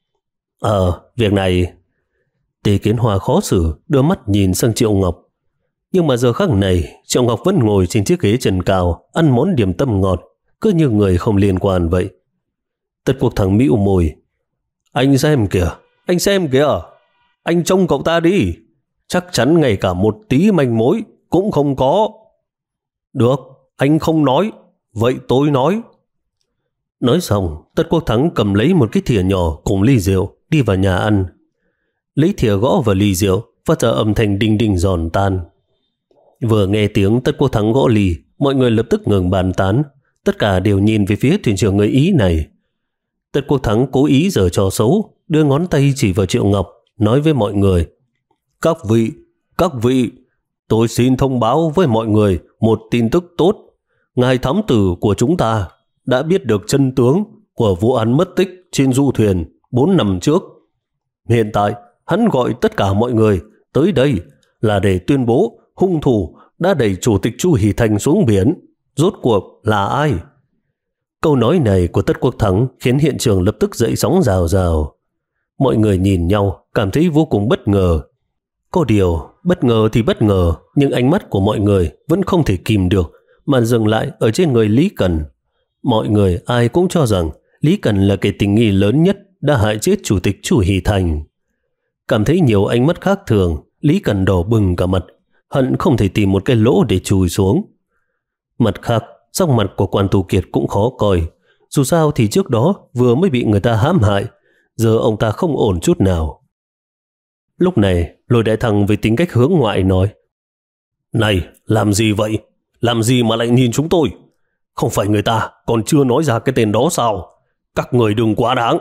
Ờ, việc này... Tề Kiến Hòa khó xử đưa mắt nhìn sang Triệu Ngọc. Nhưng mà giờ khắc này Triệu Ngọc vẫn ngồi trên chiếc ghế trần cao, ăn món điểm tâm ngọt, cứ như người không liên quan vậy. Tất Quốc Thắng mỉu môi. Anh xem kìa, anh xem kìa, anh trông cậu ta đi, chắc chắn ngay cả một tí manh mối cũng không có. Được, anh không nói, vậy tôi nói. Nói xong, Tất Quốc Thắng cầm lấy một cái thìa nhỏ cùng ly rượu đi vào nhà ăn. Lấy thìa gõ vào ly rượu, phát ra âm thanh đinh đinh giòn tan. Vừa nghe tiếng Tất Quốc Thắng gõ ly, mọi người lập tức ngừng bàn tán, tất cả đều nhìn về phía thuyền trưởng người Ý này. Tất Quốc Thắng cố ý giở trò xấu, đưa ngón tay chỉ vào Triệu Ngọc, nói với mọi người. Các vị, các vị, tôi xin thông báo với mọi người một tin tức tốt. Ngài thám tử của chúng ta đã biết được chân tướng của vụ án mất tích trên du thuyền bốn năm trước. Hiện tại, hắn gọi tất cả mọi người tới đây là để tuyên bố hung thủ đã đẩy Chủ tịch Chu Hỷ Thành xuống biển. Rốt cuộc là ai? Câu nói này của Tất Quốc Thắng khiến hiện trường lập tức dậy sóng rào rào. Mọi người nhìn nhau, cảm thấy vô cùng bất ngờ. Có điều, bất ngờ thì bất ngờ, nhưng ánh mắt của mọi người vẫn không thể kìm được, mà dừng lại ở trên người Lý Cần. Mọi người ai cũng cho rằng Lý Cần là kẻ tình nghi lớn nhất đã hại chết Chủ tịch Chu Hỷ Thành. Cảm thấy nhiều ánh mắt khác thường, Lý Cần đỏ bừng cả mặt, hận không thể tìm một cái lỗ để chùi xuống. Mặt khác, sắc mặt của Quan Tu Kiệt cũng khó coi. Dù sao thì trước đó vừa mới bị người ta hãm hại, giờ ông ta không ổn chút nào. Lúc này, Lôi Đại Thăng với tính cách hướng ngoại nói. Này, làm gì vậy? Làm gì mà lại nhìn chúng tôi? Không phải người ta còn chưa nói ra cái tên đó sao? Các người đừng quá đáng.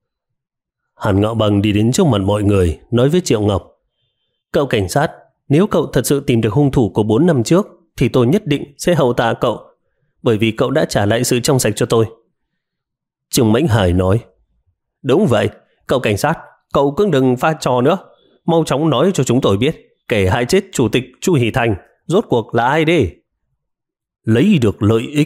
Hàn Ngạo Bằng đi đến trước mặt mọi người, nói với Triệu Ngọc. Cậu cảnh sát, nếu cậu thật sự tìm được hung thủ của bốn năm trước, thì tôi nhất định sẽ hậu tạ cậu, bởi vì cậu đã trả lại sự trong sạch cho tôi. Trương Mãnh Hải nói. Đúng vậy, cậu cảnh sát, cậu cứ đừng pha trò nữa. Mau chóng nói cho chúng tôi biết kẻ hại chết Chủ tịch Chu Hỷ Thành rốt cuộc là ai đi. Lấy được lợi ích.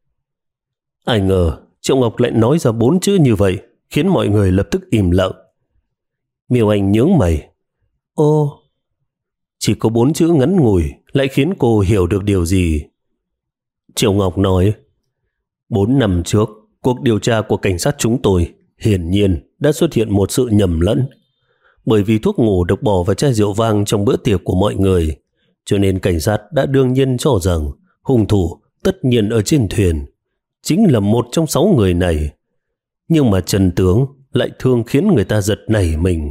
Ai ngờ Triệu Ngọc lại nói ra bốn chữ như vậy, khiến mọi người lập tức im lặng. Miêu Anh nhướng mày. Ô, chỉ có bốn chữ ngắn ngủi lại khiến cô hiểu được điều gì. Triệu Ngọc nói. Bốn năm trước, cuộc điều tra của cảnh sát chúng tôi hiển nhiên đã xuất hiện một sự nhầm lẫn. Bởi vì thuốc ngủ được bỏ vào chai rượu vang trong bữa tiệc của mọi người, cho nên cảnh sát đã đương nhiên cho rằng hung thủ tất nhiên ở trên thuyền chính là một trong sáu người này. Nhưng mà chân tướng lại thường khiến người ta giật nảy mình.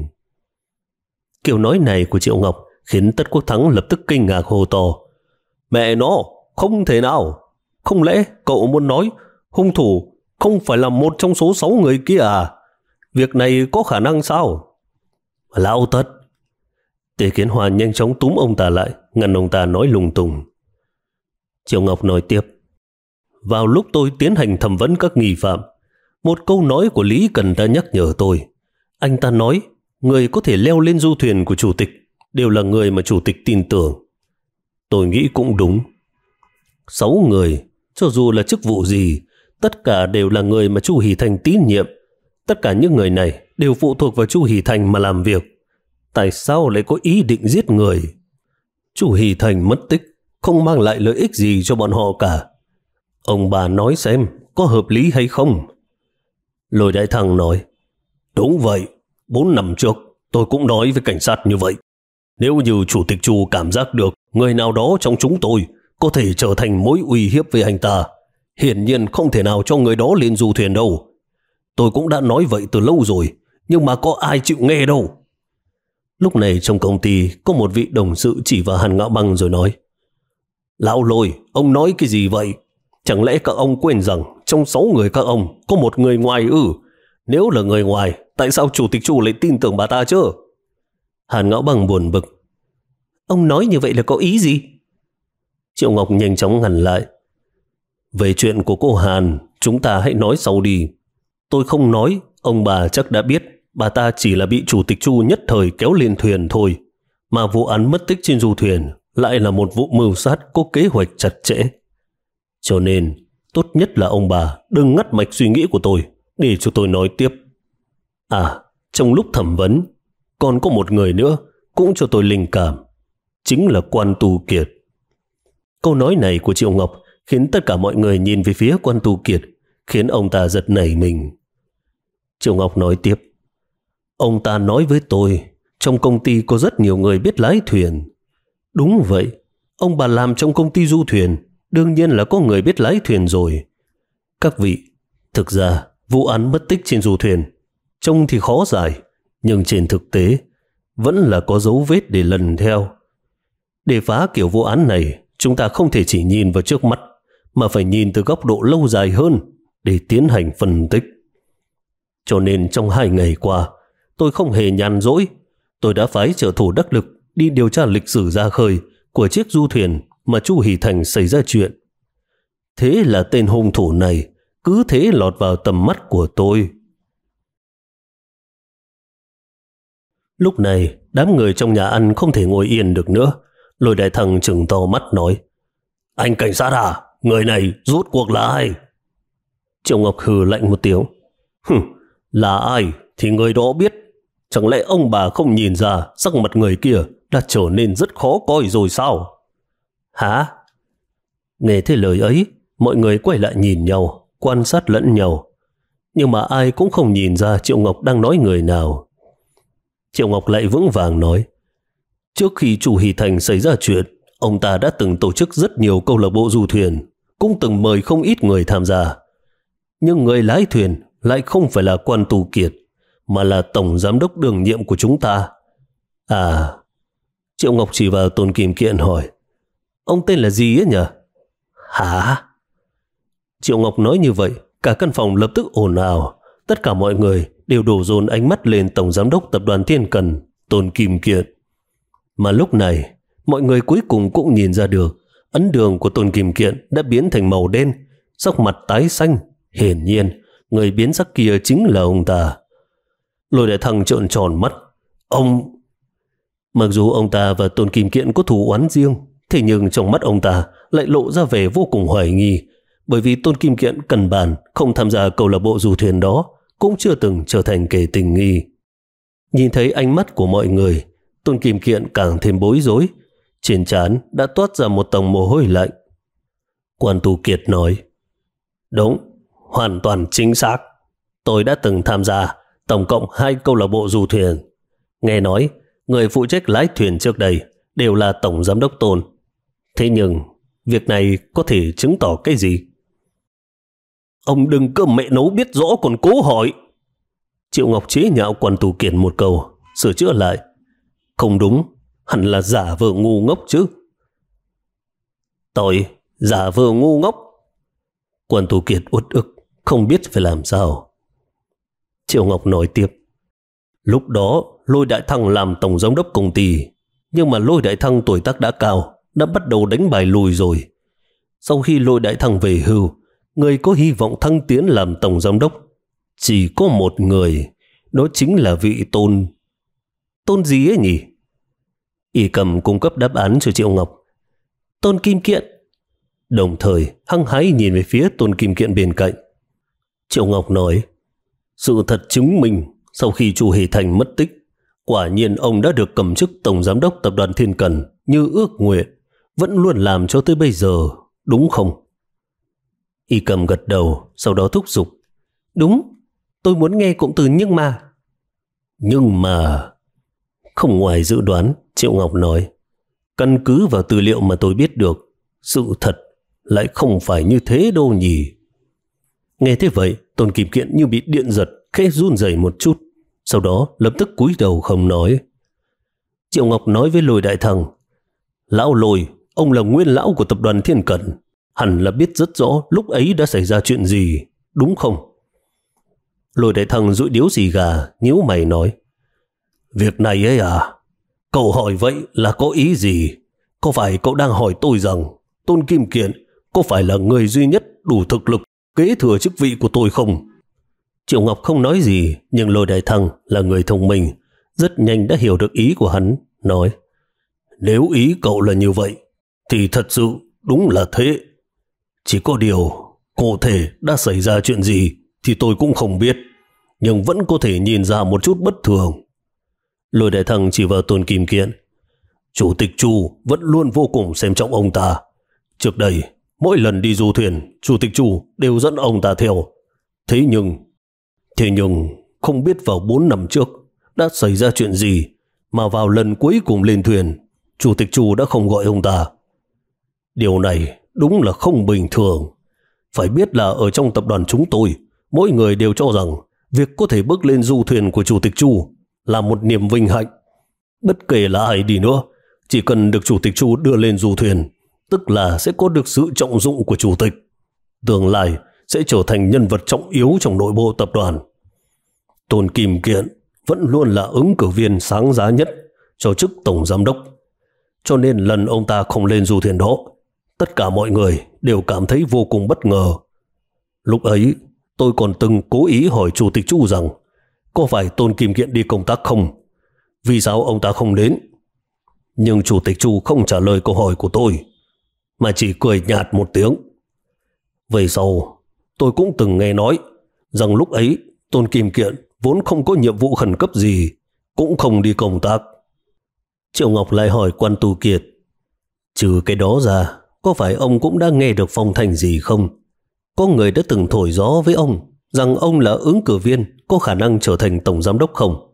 Kiểu nói này của Triệu Ngọc khiến Tất Quốc Thắng lập tức kinh ngạc hô to: Mẹ nó, không thể nào! Không lẽ cậu muốn nói hung thủ không phải là một trong số sáu người kia à? Việc này có khả năng sao? Lão Tất! Tề Kiến Hoa nhanh chóng túm ông ta lại, ngăn ông ta nói lung tung. Triệu Ngọc nói tiếp: Vào lúc tôi tiến hành thẩm vấn các nghi phạm, một câu nói của Lý Cần đã nhắc nhở tôi. Anh ta nói người có thể leo lên du thuyền của chủ tịch đều là người mà chủ tịch tin tưởng. Tôi nghĩ cũng đúng. Sáu người, cho dù là chức vụ gì, tất cả đều là người mà Chu Hỷ Thành tín nhiệm. Tất cả những người này đều phụ thuộc vào Chu Hỷ Thành mà làm việc. Tại sao lại có ý định giết người? Chu Hỷ Thành mất tích không mang lại lợi ích gì cho bọn họ cả. Ông bà nói xem có hợp lý hay không? Lôi Đại Thăng nói: Đúng vậy, bốn năm trước tôi cũng nói với cảnh sát như vậy. Nếu như chủ tịch Chu cảm giác được người nào đó trong chúng tôi có thể trở thành mối uy hiếp với anh ta, hiển nhiên không thể nào cho người đó lên du thuyền đâu. Tôi cũng đã nói vậy từ lâu rồi, nhưng mà có ai chịu nghe đâu. Lúc này trong công ty có một vị đồng sự chỉ vào Hàn Ngạo Băng rồi nói: Lão Lôi, ông nói cái gì vậy? Chẳng lẽ các ông quên rằng trong sáu người các ông có một người ngoài ư? Nếu là người ngoài, tại sao chủ tịch Chu lại tin tưởng bà ta chứ? Hàn Ngạo Băng buồn bực: Ông nói như vậy là có ý gì? Triệu Ngọc nhanh chóng ngăn lại: Về chuyện của cô Hàn, chúng ta hãy nói sau đi. Tôi không nói, ông bà chắc đã biết bà ta chỉ là bị chủ tịch Chu nhất thời kéo lên thuyền thôi. Mà vụ án mất tích trên du thuyền lại là một vụ mưu sát có kế hoạch chặt chẽ. Cho nên, tốt nhất là ông bà đừng ngắt mạch suy nghĩ của tôi để cho tôi nói tiếp. À, trong lúc thẩm vấn, còn có một người nữa cũng cho tôi linh cảm, chính là Quan Tu Kiệt. Câu nói này của Triệu Ngọc khiến tất cả mọi người nhìn về phía Quan Tu Kiệt, khiến ông ta giật nảy mình. Triệu Ngọc nói tiếp: Ông ta nói với tôi, trong công ty có rất nhiều người biết lái thuyền. Đúng vậy, ông bà làm trong công ty du thuyền, đương nhiên là có người biết lái thuyền rồi. Các vị, thực ra vụ án mất tích trên du thuyền trông thì khó giải, nhưng trên thực tế vẫn là có dấu vết để lần theo. Để phá kiểu vụ án này, chúng ta không thể chỉ nhìn vào trước mắt, mà phải nhìn từ góc độ lâu dài hơn để tiến hành phân tích. Cho nên trong hai ngày qua, tôi không hề nhàn rỗi. Tôi đã phái trợ thủ đắc lực đi điều tra lịch sử ra khơi của chiếc du thuyền mà Chu Hỷ Thành xảy ra chuyện. Thế là tên hung thủ này cứ thế lọt vào tầm mắt của tôi. Lúc này, đám người trong nhà ăn không thể ngồi yên được nữa. Lôi Đại Thăng trừng to mắt nói: Anh cảnh sát à? Người này rốt cuộc là ai? Triệu Ngọc hừ lạnh một tiếng: Hừm, là ai thì người đó biết. Chẳng lẽ ông bà không nhìn ra sắc mặt người kia đã trở nên rất khó coi rồi sao? Hả? Nghe thấy lời ấy, mọi người quay lại nhìn nhau, quan sát lẫn nhau. Nhưng mà ai cũng không nhìn ra Triệu Ngọc đang nói người nào. Triệu Ngọc lại vững vàng nói: Trước khi Chu Hỷ Thành xảy ra chuyện, ông ta đã từng tổ chức rất nhiều câu lạc bộ du thuyền, cũng từng mời không ít người tham gia. Nhưng người lái thuyền lại không phải là Quan Tu Kiệt, mà là tổng giám đốc đương nhiệm của chúng ta. À, Triệu Ngọc chỉ vào Tôn Kim Kiện hỏi: Ông tên là gì ấy nhỉ? Hả? Triệu Ngọc nói như vậy, cả căn phòng lập tức ồn ào. Tất cả mọi người đều đổ dồn ánh mắt lên tổng giám đốc tập đoàn Thiên Cần, Tôn Kim Kiện. Mà lúc này, mọi người cuối cùng cũng nhìn ra được ấn đường của Tôn Kim Kiện đã biến thành màu đen, sắc mặt tái xanh. Hiển nhiên, người biến sắc kia chính là ông ta. Lôi Đại Thăng trợn tròn mắt: Ông... Mặc dù ông ta và Tôn Kim Kiện có thù oán riêng, thế nhưng trong mắt ông ta lại lộ ra vẻ vô cùng hoài nghi, bởi vì Tôn Kim Kiện căn bản không tham gia câu lạc bộ du thuyền đó, cũng chưa từng trở thành kẻ tình nghi. Nhìn thấy ánh mắt của mọi người, Tôn Kim Kiện càng thêm bối rối, trên trán đã toát ra một tầng mồ hôi lạnh. Quan Tu Kiệt nói: Đúng, hoàn toàn chính xác. Tôi đã từng tham gia tổng cộng hai câu lạc bộ du thuyền. Nghe nói, người phụ trách lái thuyền trước đây đều là Tổng Giám đốc Tôn. Thế nhưng, việc này có thể chứng tỏ cái gì? Ông đừng cơ mẹ nấu biết rõ còn cố hỏi. Triệu Ngọc chế nhạo Quan Tu Kiệt một câu, sửa chữa lại. Không đúng, hẳn là giả vờ ngu ngốc chứ. Tôi giả vờ ngu ngốc? Quan Tu Kiệt uất ức, không biết phải làm sao. Triệu Ngọc nói tiếp. Lúc đó, Lôi Đại Thăng làm tổng giám đốc công ty, nhưng mà Lôi Đại Thăng tuổi tác đã cao, đã bắt đầu đánh bài lùi rồi. Sau khi Lôi Đại Thăng về hưu, người có hy vọng thăng tiến làm tổng giám đốc chỉ có một người, đó chính là vị Tôn. Tôn gì ấy nhỉ? Y Cầm cung cấp đáp án cho Triệu Ngọc. Tôn Kim Kiện. Đồng thời hăng hái nhìn về phía Tôn Kim Kiện bên cạnh. Triệu Ngọc nói, sự thật chứng minh sau khi Chu Hề Thành mất tích, quả nhiên ông đã được cầm chức tổng giám đốc tập đoàn Thiên Cần như ước nguyện, vẫn luôn làm cho tới bây giờ, đúng không? Y Cầm gật đầu, sau đó thúc giục. Đúng, tôi muốn nghe cụm từ nhưng mà. Nhưng mà... Không ngoài dự đoán, Triệu Ngọc nói, căn cứ vào tư liệu mà tôi biết được, sự thật lại không phải như thế đâu nhỉ. Nghe thế vậy, Tôn Kim Kiện như bị điện giật, khẽ run rẩy một chút, sau đó lập tức cúi đầu không nói. Triệu Ngọc nói với Lôi Đại Thăng, Lão Lôi, ông là nguyên lão của tập đoàn Thiên Cẩn, hẳn là biết rất rõ lúc ấy đã xảy ra chuyện gì, đúng không? Lôi Đại Thăng dụi điếu xì gà, nhíu mày nói, việc này ấy à? Cậu hỏi vậy là có ý gì? Có phải cậu đang hỏi tôi rằng Tôn Kim Kiện có phải là người duy nhất đủ thực lực kế thừa chức vị của tôi không? Triệu Ngọc không nói gì, nhưng Lôi Đại Thăng là người thông minh, rất nhanh đã hiểu được ý của hắn, nói, nếu ý cậu là như vậy, thì thật sự đúng là thế. Chỉ có điều, cụ thể đã xảy ra chuyện gì thì tôi cũng không biết, nhưng vẫn có thể nhìn ra một chút bất thường. Lôi Đại Thăng chỉ vào Tôn Kim Kiện. Chủ tịch Chu vẫn luôn vô cùng xem trọng ông ta. Trước đây, mỗi lần đi du thuyền, Chủ tịch Chu đều dẫn ông ta theo. Thế nhưng, thế nhưng không biết vào bốn năm trước đã xảy ra chuyện gì mà vào lần cuối cùng lên thuyền, Chủ tịch Chu đã không gọi ông ta. Điều này đúng là không bình thường. Phải biết là ở trong tập đoàn chúng tôi, mỗi người đều cho rằng việc có thể bước lên du thuyền của Chủ tịch Chu là một niềm vinh hạnh. Bất kể là ai đi nữa, chỉ cần được Chủ tịch Chu đưa lên du thuyền, tức là sẽ có được sự trọng dụng của Chủ tịch. Tương lai sẽ trở thành nhân vật trọng yếu trong nội bộ tập đoàn. Tôn Kim Kiện vẫn luôn là ứng cử viên sáng giá nhất cho chức tổng giám đốc. Cho nên lần ông ta không lên du thuyền đó, tất cả mọi người đều cảm thấy vô cùng bất ngờ. Lúc ấy, tôi còn từng cố ý hỏi Chủ tịch Chu rằng có phải Tôn Kim Kiện đi công tác không? Vì sao ông ta không đến? Nhưng Chủ tịch Chu không trả lời câu hỏi của tôi, mà chỉ cười nhạt một tiếng. Về sau, tôi cũng từng nghe nói rằng lúc ấy Tôn Kim Kiện vốn không có nhiệm vụ khẩn cấp gì, cũng không đi công tác. Triệu Ngọc lại hỏi Quan Tu Kiệt, trừ cái đó ra, có phải ông cũng đã nghe được phong thành gì không? Có người đã từng thổi gió với ông rằng ông là ứng cử viên có khả năng trở thành tổng giám đốc không?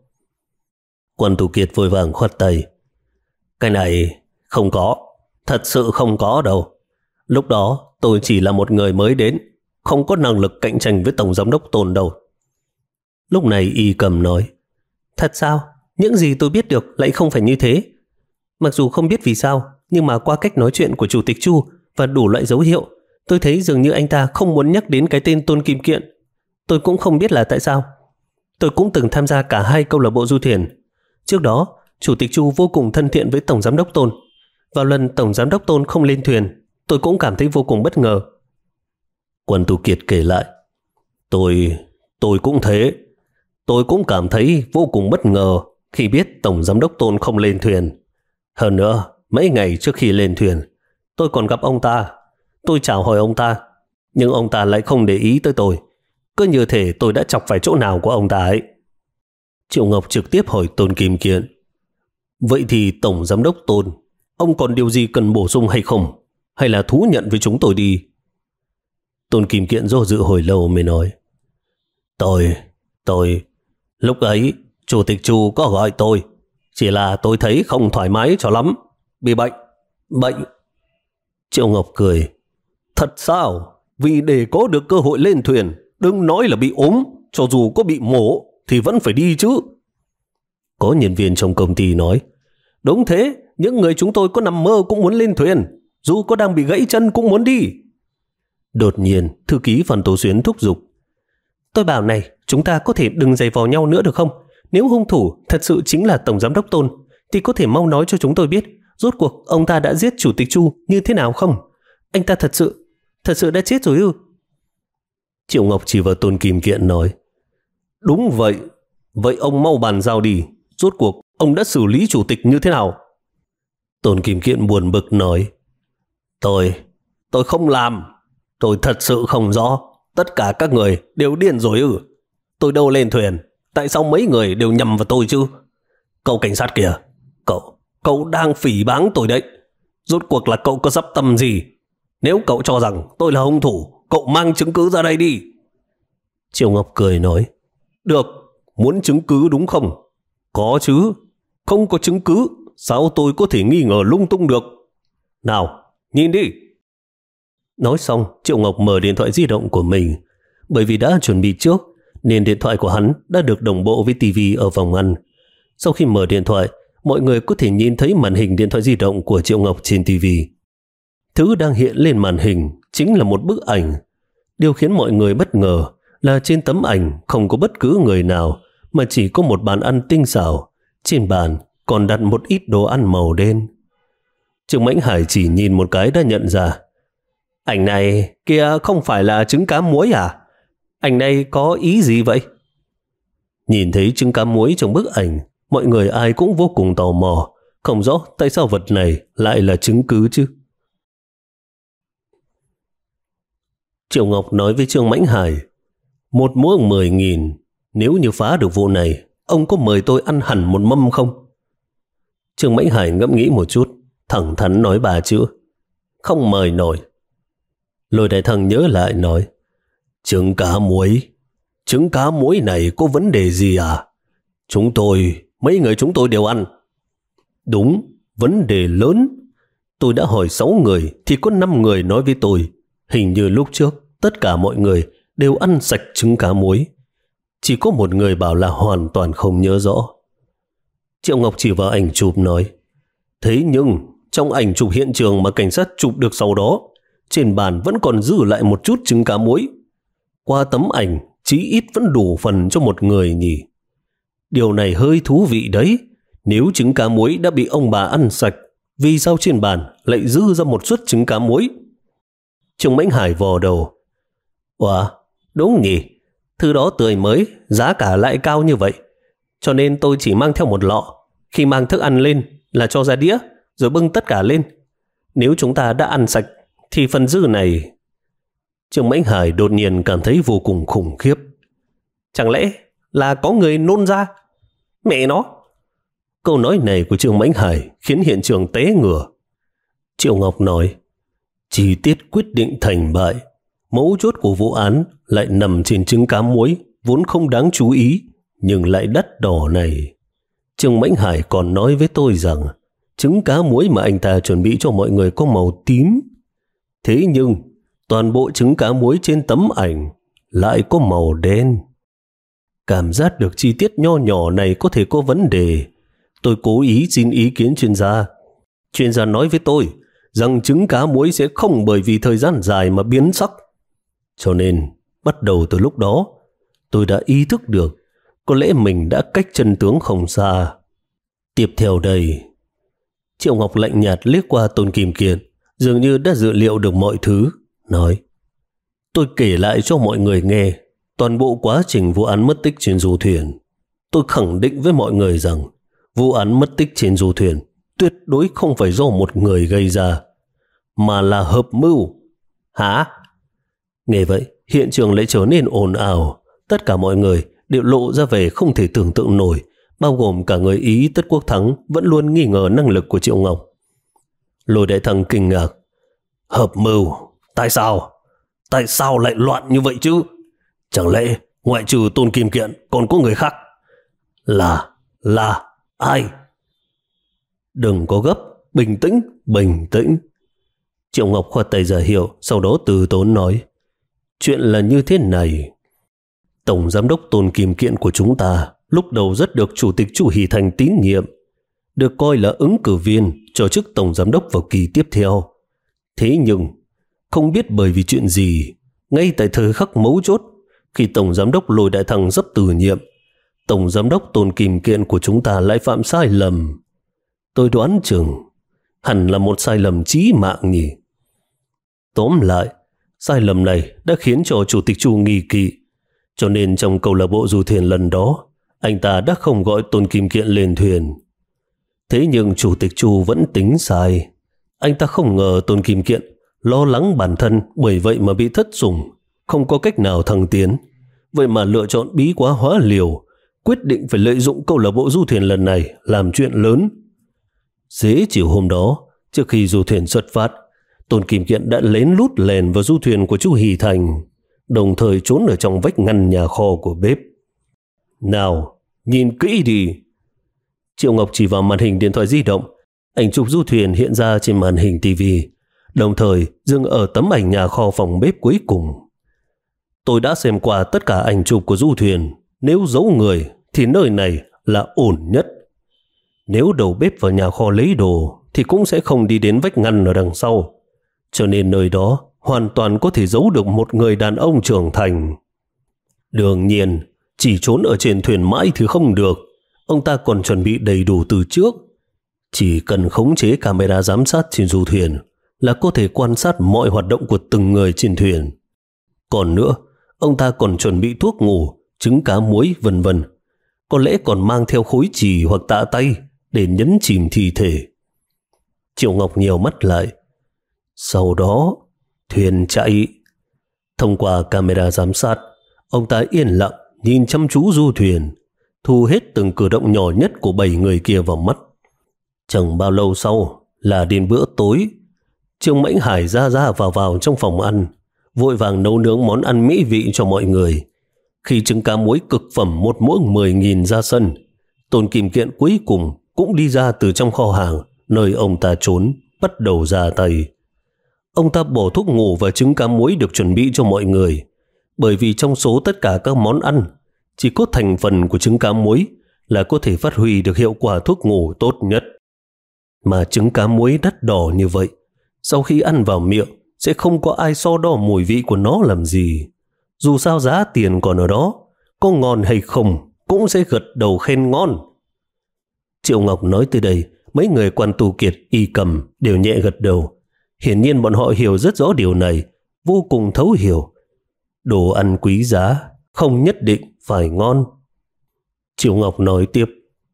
Quan Tu Kiệt vội vàng khoát tay. Cái này không có, thật sự không có đâu. Lúc đó tôi chỉ là một người mới đến, không có năng lực cạnh tranh với tổng giám đốc Tôn đâu. Lúc này Y Cầm nói, thật sao? Những gì tôi biết được lại không phải như thế. Mặc dù không biết vì sao, nhưng mà qua cách nói chuyện của Chủ tịch Chu và đủ loại dấu hiệu, tôi thấy dường như anh ta không muốn nhắc đến cái tên Tôn Kim Kiện. Tôi cũng không biết là tại sao. Tôi cũng từng tham gia cả hai câu lạc bộ du thuyền. Trước đó, Chủ tịch Chu vô cùng thân thiện với Tổng Giám đốc Tôn. Vào lần Tổng Giám đốc Tôn không lên thuyền, tôi cũng cảm thấy vô cùng bất ngờ. Quan Tu Kiệt kể lại, Tôi, tôi cũng thế. Tôi cũng cảm thấy vô cùng bất ngờ khi biết Tổng Giám đốc Tôn không lên thuyền. Hơn nữa, mấy ngày trước khi lên thuyền, tôi còn gặp ông ta. Tôi chào hỏi ông ta, nhưng ông ta lại không để ý tới tôi. Cứ như thể tôi đã chọc phải chỗ nào của ông ta ấy. Triệu Ngọc trực tiếp hỏi Tôn Kim Kiện, vậy thì Tổng Giám đốc Tôn, ông còn điều gì cần bổ sung hay không? Hay là thú nhận với chúng tôi đi? Tôn Kim Kiện do dự hồi lâu mới nói, Tôi, tôi Lúc ấy, Chủ tịch Chu có gọi tôi. Chỉ là tôi thấy không thoải mái cho lắm. Bị bệnh. Bệnh. Triệu Ngọc cười. Thật sao? Vì để có được cơ hội lên thuyền, đừng nói là bị ốm, cho dù có bị mổ thì vẫn phải đi chứ. Có nhân viên trong công ty nói. Đúng thế, những người chúng tôi có nằm mơ cũng muốn lên thuyền, dù có đang bị gãy chân cũng muốn đi. Đột nhiên, thư ký Phan Tố Xuyến thúc giục. Tôi bảo này, chúng ta có thể đừng giày vò nhau nữa được không? Nếu hung thủ thật sự chính là Tổng Giám đốc Tôn, thì có thể mau nói cho chúng tôi biết, rốt cuộc ông ta đã giết Chủ tịch Chu như thế nào không? Anh ta thật sự, thật sự đã chết rồi ư? Triệu Ngọc chỉ vào Tôn Kim Kiện nói. Đúng vậy, vậy ông mau bàn giao đi, rốt cuộc ông đã xử lý chủ tịch như thế nào? Tôn Kim Kiện buồn bực nói. Tôi, tôi không làm, tôi thật sự không rõ, tất cả các người đều điên rồi ư? Tôi đâu lên thuyền, tại sao mấy người đều nhầm vào tôi chứ? Cậu cảnh sát kìa, cậu, cậu đang phỉ báng tôi đấy. Rốt cuộc là cậu có dắp tâm gì? Nếu cậu cho rằng tôi là hung thủ, cậu mang chứng cứ ra đây đi. Triệu Ngọc cười nói. Được, muốn chứng cứ đúng không? Có chứ, không có chứng cứ, sao tôi có thể nghi ngờ lung tung được? Nào, nhìn đi. Nói xong, Triệu Ngọc mở điện thoại di động của mình. Bởi vì đã chuẩn bị trước, nên điện thoại của hắn đã được đồng bộ với tivi ở phòng ăn. Sau khi mở điện thoại, mọi người có thể nhìn thấy màn hình điện thoại di động của Triệu Ngọc trên tivi. Thứ đang hiện lên màn hình chính là một bức ảnh. Điều khiến mọi người bất ngờ là trên tấm ảnh không có bất cứ người nào, mà chỉ có một bàn ăn tinh xảo. Trên bàn còn đặt một ít đồ ăn màu đen. Trương Mãnh Hải chỉ nhìn một cái đã nhận ra. Ảnh này kia không phải là trứng cá muối à? Ảnh này có ý gì vậy? Nhìn thấy trứng cá muối trong bức ảnh, mọi người ai cũng vô cùng tò mò, không rõ tại sao vật này lại là chứng cứ chứ. Triệu Ngọc nói với Trương Mãnh Hải. Một muỗng mười nghìn, nếu như phá được vụ này, ông có mời tôi ăn hẳn một mâm không? Trương Mãnh Hải ngẫm nghĩ một chút, thẳng thắn nói ba chữ. Không mời nổi. Lôi Đại Thăng nhớ lại nói. Trứng cá muối, trứng cá muối này có vấn đề gì à? Chúng tôi, mấy người chúng tôi đều ăn. Đúng, vấn đề lớn. Tôi đã hỏi sáu người thì có năm người nói với tôi. Hình như lúc trước tất cả mọi người đều ăn sạch trứng cá muối. Chỉ có một người bảo là hoàn toàn không nhớ rõ. Triệu Ngọc chỉ vào ảnh chụp nói. Thế nhưng trong ảnh chụp hiện trường mà cảnh sát chụp được sau đó, trên bàn vẫn còn dư lại một chút trứng cá muối. Qua tấm ảnh chí ít vẫn đủ phần cho một người nhỉ. Điều này hơi thú vị đấy. Nếu trứng cá muối đã bị ông bà ăn sạch, vì sao trên bàn lại dư ra một suất trứng cá muối? Trương Mãnh Hải vò đầu. Wow, đúng nhỉ. Thứ đó tươi mới, giá cả lại cao như vậy. Cho nên tôi chỉ mang theo một lọ. Khi mang thức ăn lên là cho ra đĩa, rồi bưng tất cả lên. Nếu chúng ta đã ăn sạch, thì phần dư này... Trương Mãnh Hải đột nhiên cảm thấy vô cùng khủng khiếp. Chẳng lẽ là có người nôn ra? Mẹ nó! Câu nói này của Trương Mãnh Hải khiến hiện trường té ngửa. Triệu Ngọc nói, chi tiết quyết định thành bại. Mấu chốt của vụ án lại nằm trên trứng cá muối, vốn không đáng chú ý, nhưng lại đắt đỏ này. Trương Mãnh Hải còn nói với tôi rằng trứng cá muối mà anh ta chuẩn bị cho mọi người có màu tím. Thế nhưng toàn bộ trứng cá muối trên tấm ảnh lại có màu đen. Cảm giác được chi tiết nho nhỏ này có thể có vấn đề. Tôi cố ý xin ý kiến chuyên gia. Chuyên gia nói với tôi rằng trứng cá muối sẽ không bởi vì thời gian dài mà biến sắc. Cho nên bắt đầu từ lúc đó tôi đã ý thức được có lẽ mình đã cách chân tướng không xa. Tiếp theo đây, Triệu Ngọc lạnh nhạt liếc qua Tôn Kim Kiệt, dường như đã dự liệu được mọi thứ, nói: tôi kể lại cho mọi người nghe toàn bộ quá trình vụ án mất tích trên du thuyền. Tôi khẳng định với mọi người rằng vụ án mất tích trên du thuyền tuyệt đối không phải do một người gây ra, mà là hợp mưu. Hả? Nghe vậy, hiện trường lại trở nên ồn ào. Tất cả mọi người đều lộ ra vẻ không thể tưởng tượng nổi, bao gồm cả người Ý Tất Quốc Thắng vẫn luôn nghi ngờ năng lực của Triệu Ngọc. Lôi Đại Thăng kinh ngạc: hợp mưu? Tại sao? Tại sao lại loạn như vậy chứ? Chẳng lẽ ngoại trừ Tôn Kim Kiện còn có người khác? Là, là, ai? Đừng có gấp, bình tĩnh, bình tĩnh. Triệu Ngọc khoát tay ra hiệu, sau đó từ tốn nói. Chuyện là như thế này. Tổng giám đốc Tôn Kim Kiện của chúng ta lúc đầu rất được Chủ tịch Chu Hỷ Thành tín nhiệm, được coi là ứng cử viên cho chức tổng giám đốc vào kỳ tiếp theo. Thế nhưng, không biết bởi vì chuyện gì, ngay tại thời khắc mấu chốt, khi tổng giám đốc Lôi Đại Thăng sắp từ nhiệm, tổng giám đốc Tôn Kim Kiện của chúng ta lại phạm sai lầm. Tôi đoán chừng hẳn là một sai lầm chí mạng nhỉ. Tóm lại, sai lầm này đã khiến cho Chủ tịch Chu nghi kỵ, cho nên trong câu lạc bộ du thuyền lần đó, anh ta đã không gọi Tôn Kim Kiện lên thuyền. Thế nhưng Chủ tịch Chu vẫn tính sai. Anh ta không ngờ Tôn Kim Kiện lo lắng bản thân bởi vậy mà bị thất sủng, không có cách nào thăng tiến. Vậy mà lựa chọn bí quá hóa liều, quyết định phải lợi dụng câu lạc bộ du thuyền lần này làm chuyện lớn. Dễ chiều hôm đó, trước khi du thuyền xuất phát, Tôn Kim Kiện đã lén lút lèn vào du thuyền của Chu Hỷ Thành, đồng thời trốn ở trong vách ngăn nhà kho của bếp. Nào, nhìn kỹ đi. Triệu Ngọc chỉ vào màn hình điện thoại di động, ảnh chụp du thuyền hiện ra trên màn hình tivi, đồng thời dừng ở tấm ảnh nhà kho phòng bếp cuối cùng. Tôi đã xem qua tất cả ảnh chụp của du thuyền, nếu giấu người thì nơi này là ổn nhất. Nếu đầu bếp vào nhà kho lấy đồ thì cũng sẽ không đi đến vách ngăn ở đằng sau, cho nên nơi đó hoàn toàn có thể giấu được một người đàn ông trưởng thành. Đương nhiên, chỉ trốn ở trên thuyền mãi thì không được, ông ta còn chuẩn bị đầy đủ từ trước. Chỉ cần khống chế camera giám sát trên du thuyền là có thể quan sát mọi hoạt động của từng người trên thuyền. Còn nữa, ông ta còn chuẩn bị thuốc ngủ, trứng cá muối vân vân. Có lẽ còn mang theo khối chì hoặc tạ tay để nhấn chìm thi thể. Triệu Ngọc nheo mắt lại. Sau đó, thuyền chạy. Thông qua camera giám sát, ông ta yên lặng nhìn chăm chú du thuyền, thu hết từng cử động nhỏ nhất của bảy người kia vào mắt. Chẳng bao lâu sau là đến bữa tối. Trương Mãnh Hải ra ra vào vào trong phòng ăn, vội vàng nấu nướng món ăn mỹ vị cho mọi người. Khi trứng cá muối cực phẩm một muỗng mười nghìn ra sân, Tôn Kim Kiện cuối cùng cũng đi ra từ trong kho hàng nơi ông ta trốn, bắt đầu ra tay. Ông ta bỏ thuốc ngủ và trứng cá muối được chuẩn bị cho mọi người, bởi vì trong số tất cả các món ăn, chỉ có thành phần của trứng cá muối là có thể phát huy được hiệu quả thuốc ngủ tốt nhất. Mà trứng cá muối đắt đỏ như vậy, sau khi ăn vào miệng sẽ không có ai so đo mùi vị của nó làm gì. Dù sao giá tiền còn ở đó, có ngon hay không cũng sẽ gật đầu khen ngon. Triệu Ngọc nói tới đây, mấy người quan tu kiệt Y Cầm đều nhẹ gật đầu. Hiển nhiên bọn họ hiểu rất rõ điều này, vô cùng thấu hiểu. Đồ ăn quý giá không nhất định phải ngon. Triệu Ngọc nói tiếp.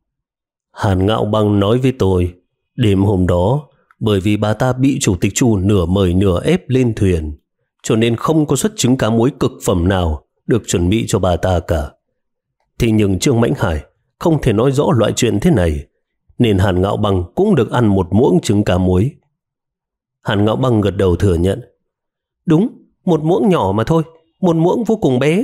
Hàn Ngạo Băng nói với tôi, đêm hôm đó, bởi vì bà ta bị Chủ tịch Chu nửa mời nửa ép lên thuyền, cho nên không có suất trứng cá muối cực phẩm nào được chuẩn bị cho bà ta cả. Thế nhưng Trương Mãnh Hải không thể nói rõ loại chuyện thế này, nên Hàn Ngạo Băng cũng được ăn một muỗng trứng cá muối. Hàn Ngạo Băng gật đầu thừa nhận. Đúng, một muỗng nhỏ mà thôi, một muỗng vô cùng bé.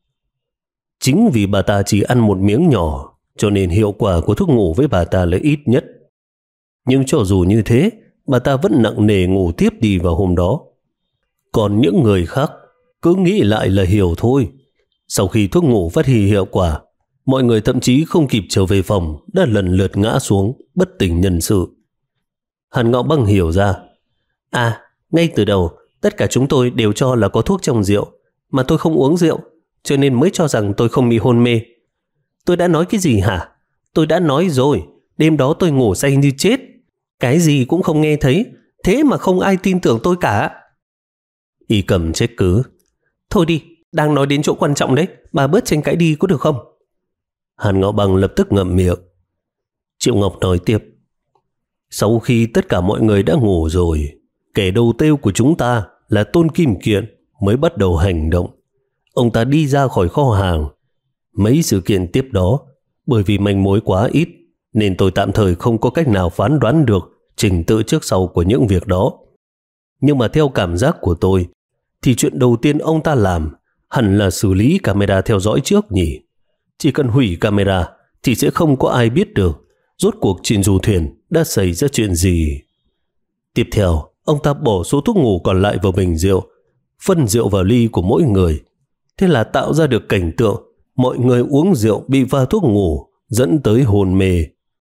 Chính vì bà ta chỉ ăn một miếng nhỏ, cho nên hiệu quả của thuốc ngủ với bà ta là ít nhất. Nhưng cho dù như thế, bà ta vẫn nặng nề ngủ tiếp đi vào hôm đó. Còn những người khác cứ nghĩ lại là hiểu thôi. Sau khi thuốc ngủ phát huy hiệu quả, mọi người thậm chí không kịp trở về phòng đã lần lượt ngã xuống bất tỉnh nhân sự. Hàn Ngạo Băng hiểu ra. À, ngay từ đầu tất cả chúng tôi đều cho là có thuốc trong rượu, mà tôi không uống rượu, cho nên mới cho rằng tôi không bị hôn mê. Tôi đã nói cái gì hả? Tôi đã nói rồi, đêm đó tôi ngủ say như chết, cái gì cũng không nghe thấy, thế mà không ai tin tưởng tôi cả. Y Cầm trách cứ. Thôi đi, đang nói đến chỗ quan trọng đấy, bà bớt tranh cãi đi có được không? Hàn Ngạo Băng lập tức ngậm miệng. Triệu Ngọc nói tiếp. Sau khi tất cả mọi người đã ngủ rồi, kẻ đầu tiêu của chúng ta là Tôn Kim Kiện mới bắt đầu hành động. Ông ta đi ra khỏi kho hàng. Mấy sự kiện tiếp đó, bởi vì manh mối quá ít, nên tôi tạm thời không có cách nào phán đoán được trình tự trước sau của những việc đó. Nhưng mà theo cảm giác của tôi, thì chuyện đầu tiên ông ta làm hẳn là xử lý camera theo dõi trước nhỉ. Chỉ cần hủy camera thì sẽ không có ai biết được rốt cuộc trên du thuyền đã xảy ra chuyện gì. Tiếp theo, ông ta bỏ số thuốc ngủ còn lại vào bình rượu, phân rượu vào ly của mỗi người. Thế là tạo ra được cảnh tượng mọi người uống rượu bị pha thuốc ngủ dẫn tới hôn mê.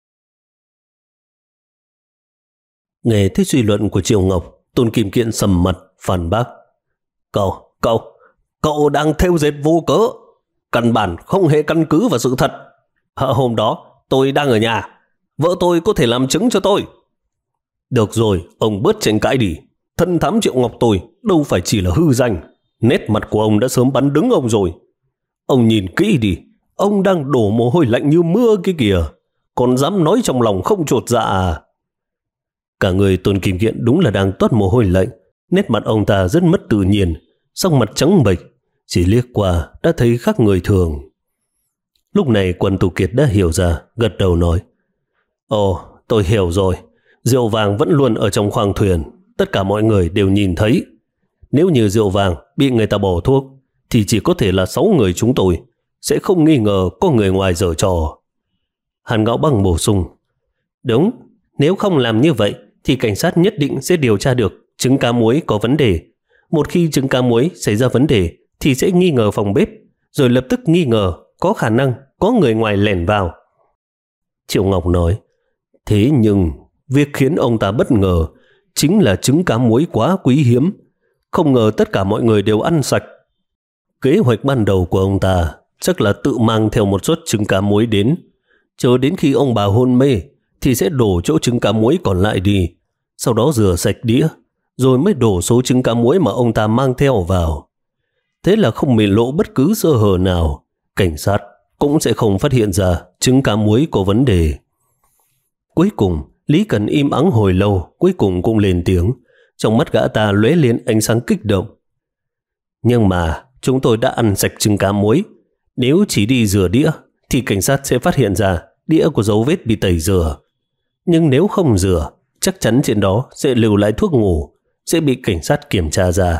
Nghe thấy suy luận của Triệu Ngọc, Tôn Kim Kiện sầm mặt phản bác. Cậu, cậu, cậu đang thêu dệt vô cớ, căn bản không hề căn cứ vào sự thật. Hả, hôm đó tôi đang ở nhà, vợ tôi có thể làm chứng cho tôi. Được rồi, ông bớt tranh cãi đi. Thân thám Triệu Ngọc tôi đâu phải chỉ là hư danh. Nét mặt của ông đã sớm bắn đứng ông rồi. Ông nhìn kỹ đi, ông đang đổ mồ hôi lạnh như mưa kia kìa, còn dám nói trong lòng không chột dạ à? Cả người Tôn Kim Kiện đúng là đang toát mồ hôi lạnh. Nét mặt ông ta rất mất tự nhiên, sắc mặt trắng bệch, chỉ liếc qua đã thấy khác người thường. Lúc này Quân Tu Kiệt đã hiểu ra, gật đầu nói: Ồ, tôi hiểu rồi. Rượu vàng vẫn luôn ở trong khoang thuyền, tất cả mọi người đều nhìn thấy. Nếu như rượu vàng bị người ta bỏ thuốc thì chỉ có thể là sáu người chúng tôi, sẽ không nghi ngờ có người ngoài giở trò. Hàn Ngạo Băng bổ sung: Đúng, nếu không làm như vậy thì cảnh sát nhất định sẽ điều tra được trứng cá muối có vấn đề. Một khi trứng cá muối xảy ra vấn đề thì sẽ nghi ngờ phòng bếp, rồi lập tức nghi ngờ có khả năng có người ngoài lẻn vào. Triệu Ngọc nói: Thế nhưng việc khiến ông ta bất ngờ chính là trứng cá muối quá quý hiếm, không ngờ tất cả mọi người đều ăn sạch. Kế hoạch ban đầu của ông ta chắc là tự mang theo một suất trứng cá muối đến, chờ đến khi ông bà hôn mê thì sẽ đổ chỗ trứng cá muối còn lại đi, sau đó rửa sạch đĩa, rồi mới đổ số trứng cá muối mà ông ta mang theo vào. Thế là không bị lộ bất cứ sơ hở nào, cảnh sát cũng sẽ không phát hiện ra trứng cá muối có vấn đề. Cuối cùng, Lý Cần im ắng hồi lâu, cuối cùng cũng lên tiếng. Trong mắt gã ta lóe lên ánh sáng kích động. Nhưng mà chúng tôi đã ăn sạch trứng cá muối. Nếu chỉ đi rửa đĩa thì cảnh sát sẽ phát hiện ra đĩa có dấu vết bị tẩy rửa. Nhưng nếu không rửa, chắc chắn trên đó sẽ lưu lại thuốc ngủ, sẽ bị cảnh sát kiểm tra ra.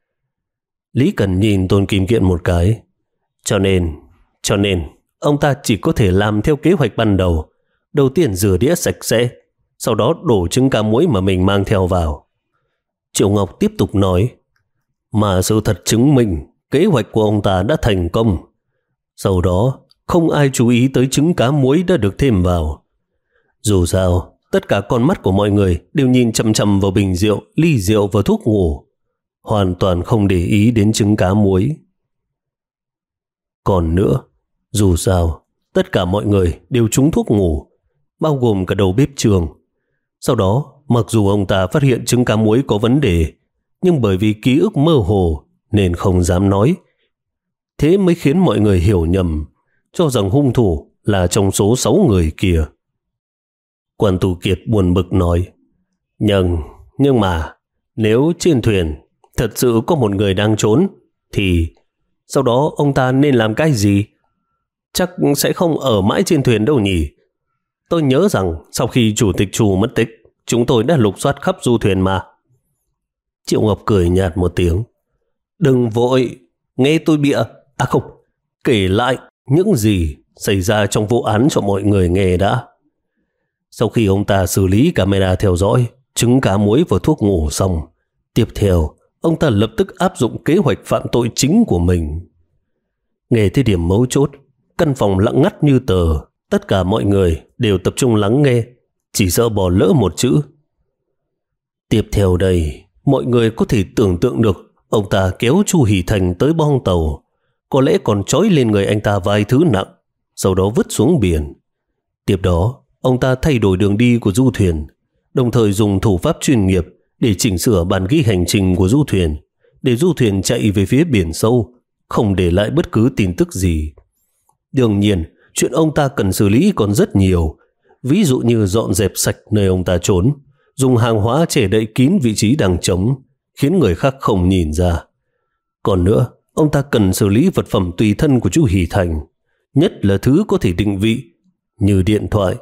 Lý Cần nhìn Tôn Kim Kiện một cái. Cho nên, cho nên ông ta chỉ có thể làm theo kế hoạch ban đầu. Đầu tiên rửa đĩa sạch sẽ, sau đó đổ trứng cá muối mà mình mang theo vào. Triệu Ngọc tiếp tục nói: Mà sự thật chứng minh kế hoạch của ông ta đã thành công. Sau đó không ai chú ý tới trứng cá muối đã được thêm vào. Dù sao, tất cả con mắt của mọi người đều nhìn chằm chằm vào bình rượu, ly rượu và thuốc ngủ, hoàn toàn không để ý đến trứng cá muối. Còn nữa, dù sao, tất cả mọi người đều trúng thuốc ngủ, bao gồm cả đầu bếp Trường. Sau đó, mặc dù ông ta phát hiện trứng cá muối có vấn đề, nhưng bởi vì ký ức mơ hồ nên không dám nói. Thế mới khiến mọi người hiểu nhầm, cho rằng hung thủ là trong số sáu người kia. Quan Tu Kiệt buồn bực nói: Nhưng, nhưng mà, nếu trên thuyền thật sự có một người đang trốn, thì sau đó ông ta nên làm cái gì? Chắc sẽ không ở mãi trên thuyền đâu nhỉ? Tôi nhớ rằng sau khi chủ tịch Chu mất tích, chúng tôi đã lục soát khắp du thuyền mà. Triệu Ngọc cười nhạt một tiếng: Đừng vội, nghe tôi bịa, à không, kể lại những gì xảy ra trong vụ án cho mọi người nghe đã. Sau khi ông ta xử lý camera theo dõi, trứng cá muối và thuốc ngủ xong, tiếp theo, ông ta lập tức áp dụng kế hoạch phạm tội chính của mình. Nghe tới điểm mấu chốt, căn phòng lặng ngắt như tờ, tất cả mọi người đều tập trung lắng nghe, chỉ sợ bỏ lỡ một chữ. Tiếp theo đây, mọi người có thể tưởng tượng được ông ta kéo Chu Hỷ Thành tới bong tàu, có lẽ còn trói lên người anh ta vài thứ nặng, sau đó vứt xuống biển. Tiếp đó, ông ta thay đổi đường đi của du thuyền, đồng thời dùng thủ pháp chuyên nghiệp để chỉnh sửa bản ghi hành trình của du thuyền, để du thuyền chạy về phía biển sâu, không để lại bất cứ tin tức gì. Đương nhiên, chuyện ông ta cần xử lý còn rất nhiều, ví dụ như dọn dẹp sạch nơi ông ta trốn, dùng hàng hóa che đậy kín vị trí đang trống, khiến người khác không nhìn ra. Còn nữa, ông ta cần xử lý vật phẩm tùy thân của Chu Hỷ Thành, nhất là thứ có thể định vị, như điện thoại.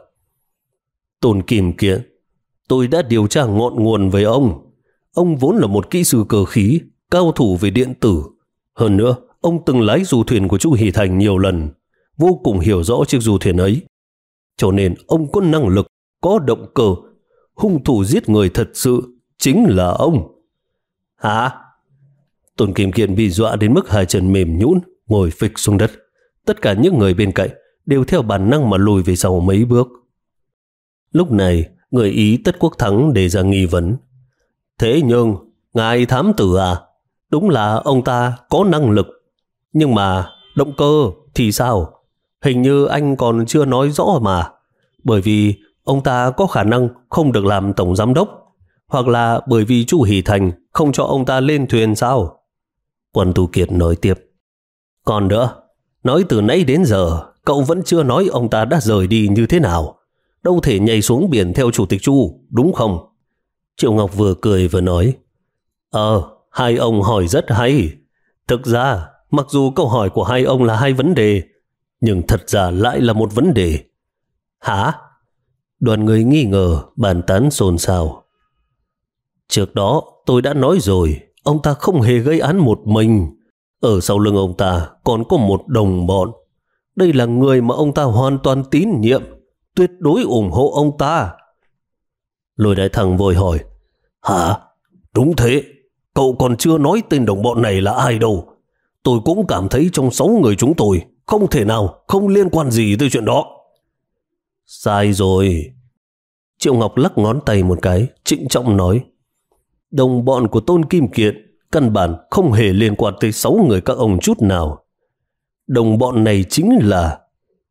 Tôn Kim Kiện, tôi đã điều tra ngọn nguồn với ông. Ông vốn là một kỹ sư cơ khí, cao thủ về điện tử. Hơn nữa, ông từng lái du thuyền của Chu Hỷ Thành nhiều lần. vô cùng hiểu rõ chiếc du thuyền ấy. Cho nên ông có năng lực, có động cơ. Hung thủ giết người thật sự chính là ông. Hả? Tôn Kim Kiện bị dọa đến mức hai chân mềm nhũn, ngồi phịch xuống đất. Tất cả những người bên cạnh đều theo bản năng mà lùi về sau mấy bước. Lúc này, người Ý Tất Quốc Thắng đề ra nghi vấn. Thế nhưng, ngài thám tử à? Đúng là ông ta có năng lực. Nhưng mà động cơ thì sao? Hình như anh còn chưa nói rõ mà. Bởi vì ông ta có khả năng không được làm tổng giám đốc. Hoặc là bởi vì chú Hỷ Thành không cho ông ta lên thuyền sao? Quan Tu Kiệt nói tiếp. Còn nữa, nói từ nãy đến giờ, cậu vẫn chưa nói ông ta đã rời đi như thế nào. Đâu thể nhảy xuống biển theo chủ tịch Chu, đúng không? Triệu Ngọc vừa cười vừa nói. Ờ, hai ông hỏi rất hay. Thực ra, mặc dù câu hỏi của hai ông là hai vấn đề, nhưng thật ra lại là một vấn đề. Hả? Đoàn người nghi ngờ, bàn tán xôn xao. Trước đó tôi đã nói rồi, ông ta không hề gây án một mình. Ở sau lưng ông ta còn có một đồng bọn. Đây là người mà ông ta hoàn toàn tín nhiệm, tuyệt đối ủng hộ ông ta. Lôi Đại Thằng vội hỏi. Hả? Đúng thế, cậu còn chưa nói tên đồng bọn này là ai đâu. Tôi cũng cảm thấy trong sáu người chúng tôi không thể nào không liên quan gì tới chuyện đó. Sai rồi. Triệu Ngọc lắc ngón tay một cái, trịnh trọng nói. Đồng bọn của Tôn Kim Kiện căn bản không hề liên quan tới sáu người các ông chút nào. Đồng bọn này chính là...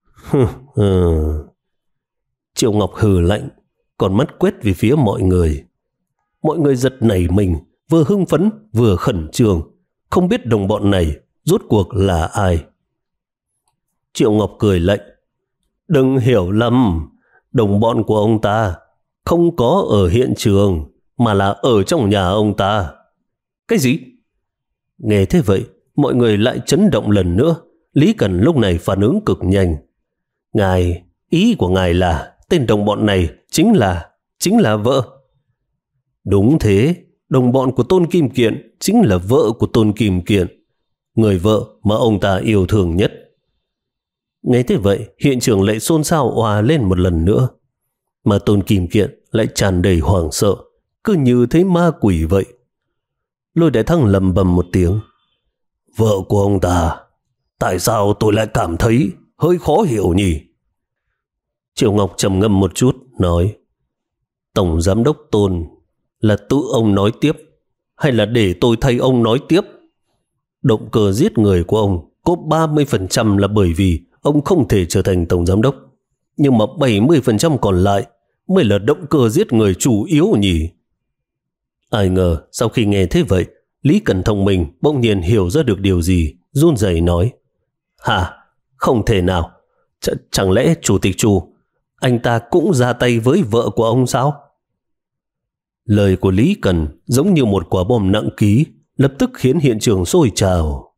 Triệu Ngọc hừ lạnh, còn mắt quét về phía mọi người. Mọi người giật nảy mình, vừa hưng phấn vừa khẩn trương, không biết đồng bọn này rốt cuộc là ai. Triệu Ngọc cười lạnh. Đừng hiểu lầm, đồng bọn của ông ta không có ở hiện trường, mà là ở trong nhà ông ta. Cái gì? Nghe thế vậy, mọi người lại chấn động lần nữa. Lý Cần lúc này phản ứng cực nhanh. Ngài, ý của ngài là tên đồng bọn này chính là, chính là vợ. Đúng thế, đồng bọn của Tôn Kim Kiện chính là vợ của Tôn Kim Kiện, người vợ mà ông ta yêu thương nhất. Nghe thế vậy, hiện trường lại xôn xao òa lên một lần nữa. Mà Tôn Kim Kiện lại tràn đầy hoảng sợ, cứ như thấy ma quỷ vậy. Lôi Đại Thăng lầm bầm một tiếng. Vợ của ông ta, tại sao tôi lại cảm thấy hơi khó hiểu nhỉ? Triệu Ngọc trầm ngâm một chút, nói. Tổng giám đốc Tôn, là tự ông nói tiếp, hay là để tôi thay ông nói tiếp? Động cơ giết người của ông có ba mươi phần trăm là bởi vì ông không thể trở thành tổng giám đốc, nhưng mà bảy mươi phần trăm còn lại mới là động cơ giết người chủ yếu nhỉ? Ai ngờ sau khi nghe thế vậy, Lý Cần thông minh bỗng nhiên hiểu ra được điều gì, run rẩy nói. Hả? Không thể nào. Ch chẳng lẽ chủ tịch Chu, anh ta cũng ra tay với vợ của ông sao? Lời của Lý Cần giống như một quả bom nặng ký, lập tức khiến hiện trường sôi trào.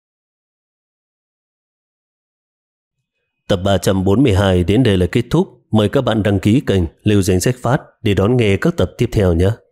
Tập ba trăm bốn mươi hai đến đây là kết thúc. Mời các bạn đăng ký kênh Lưu Danh Sách Phát để đón nghe các tập tiếp theo nhé.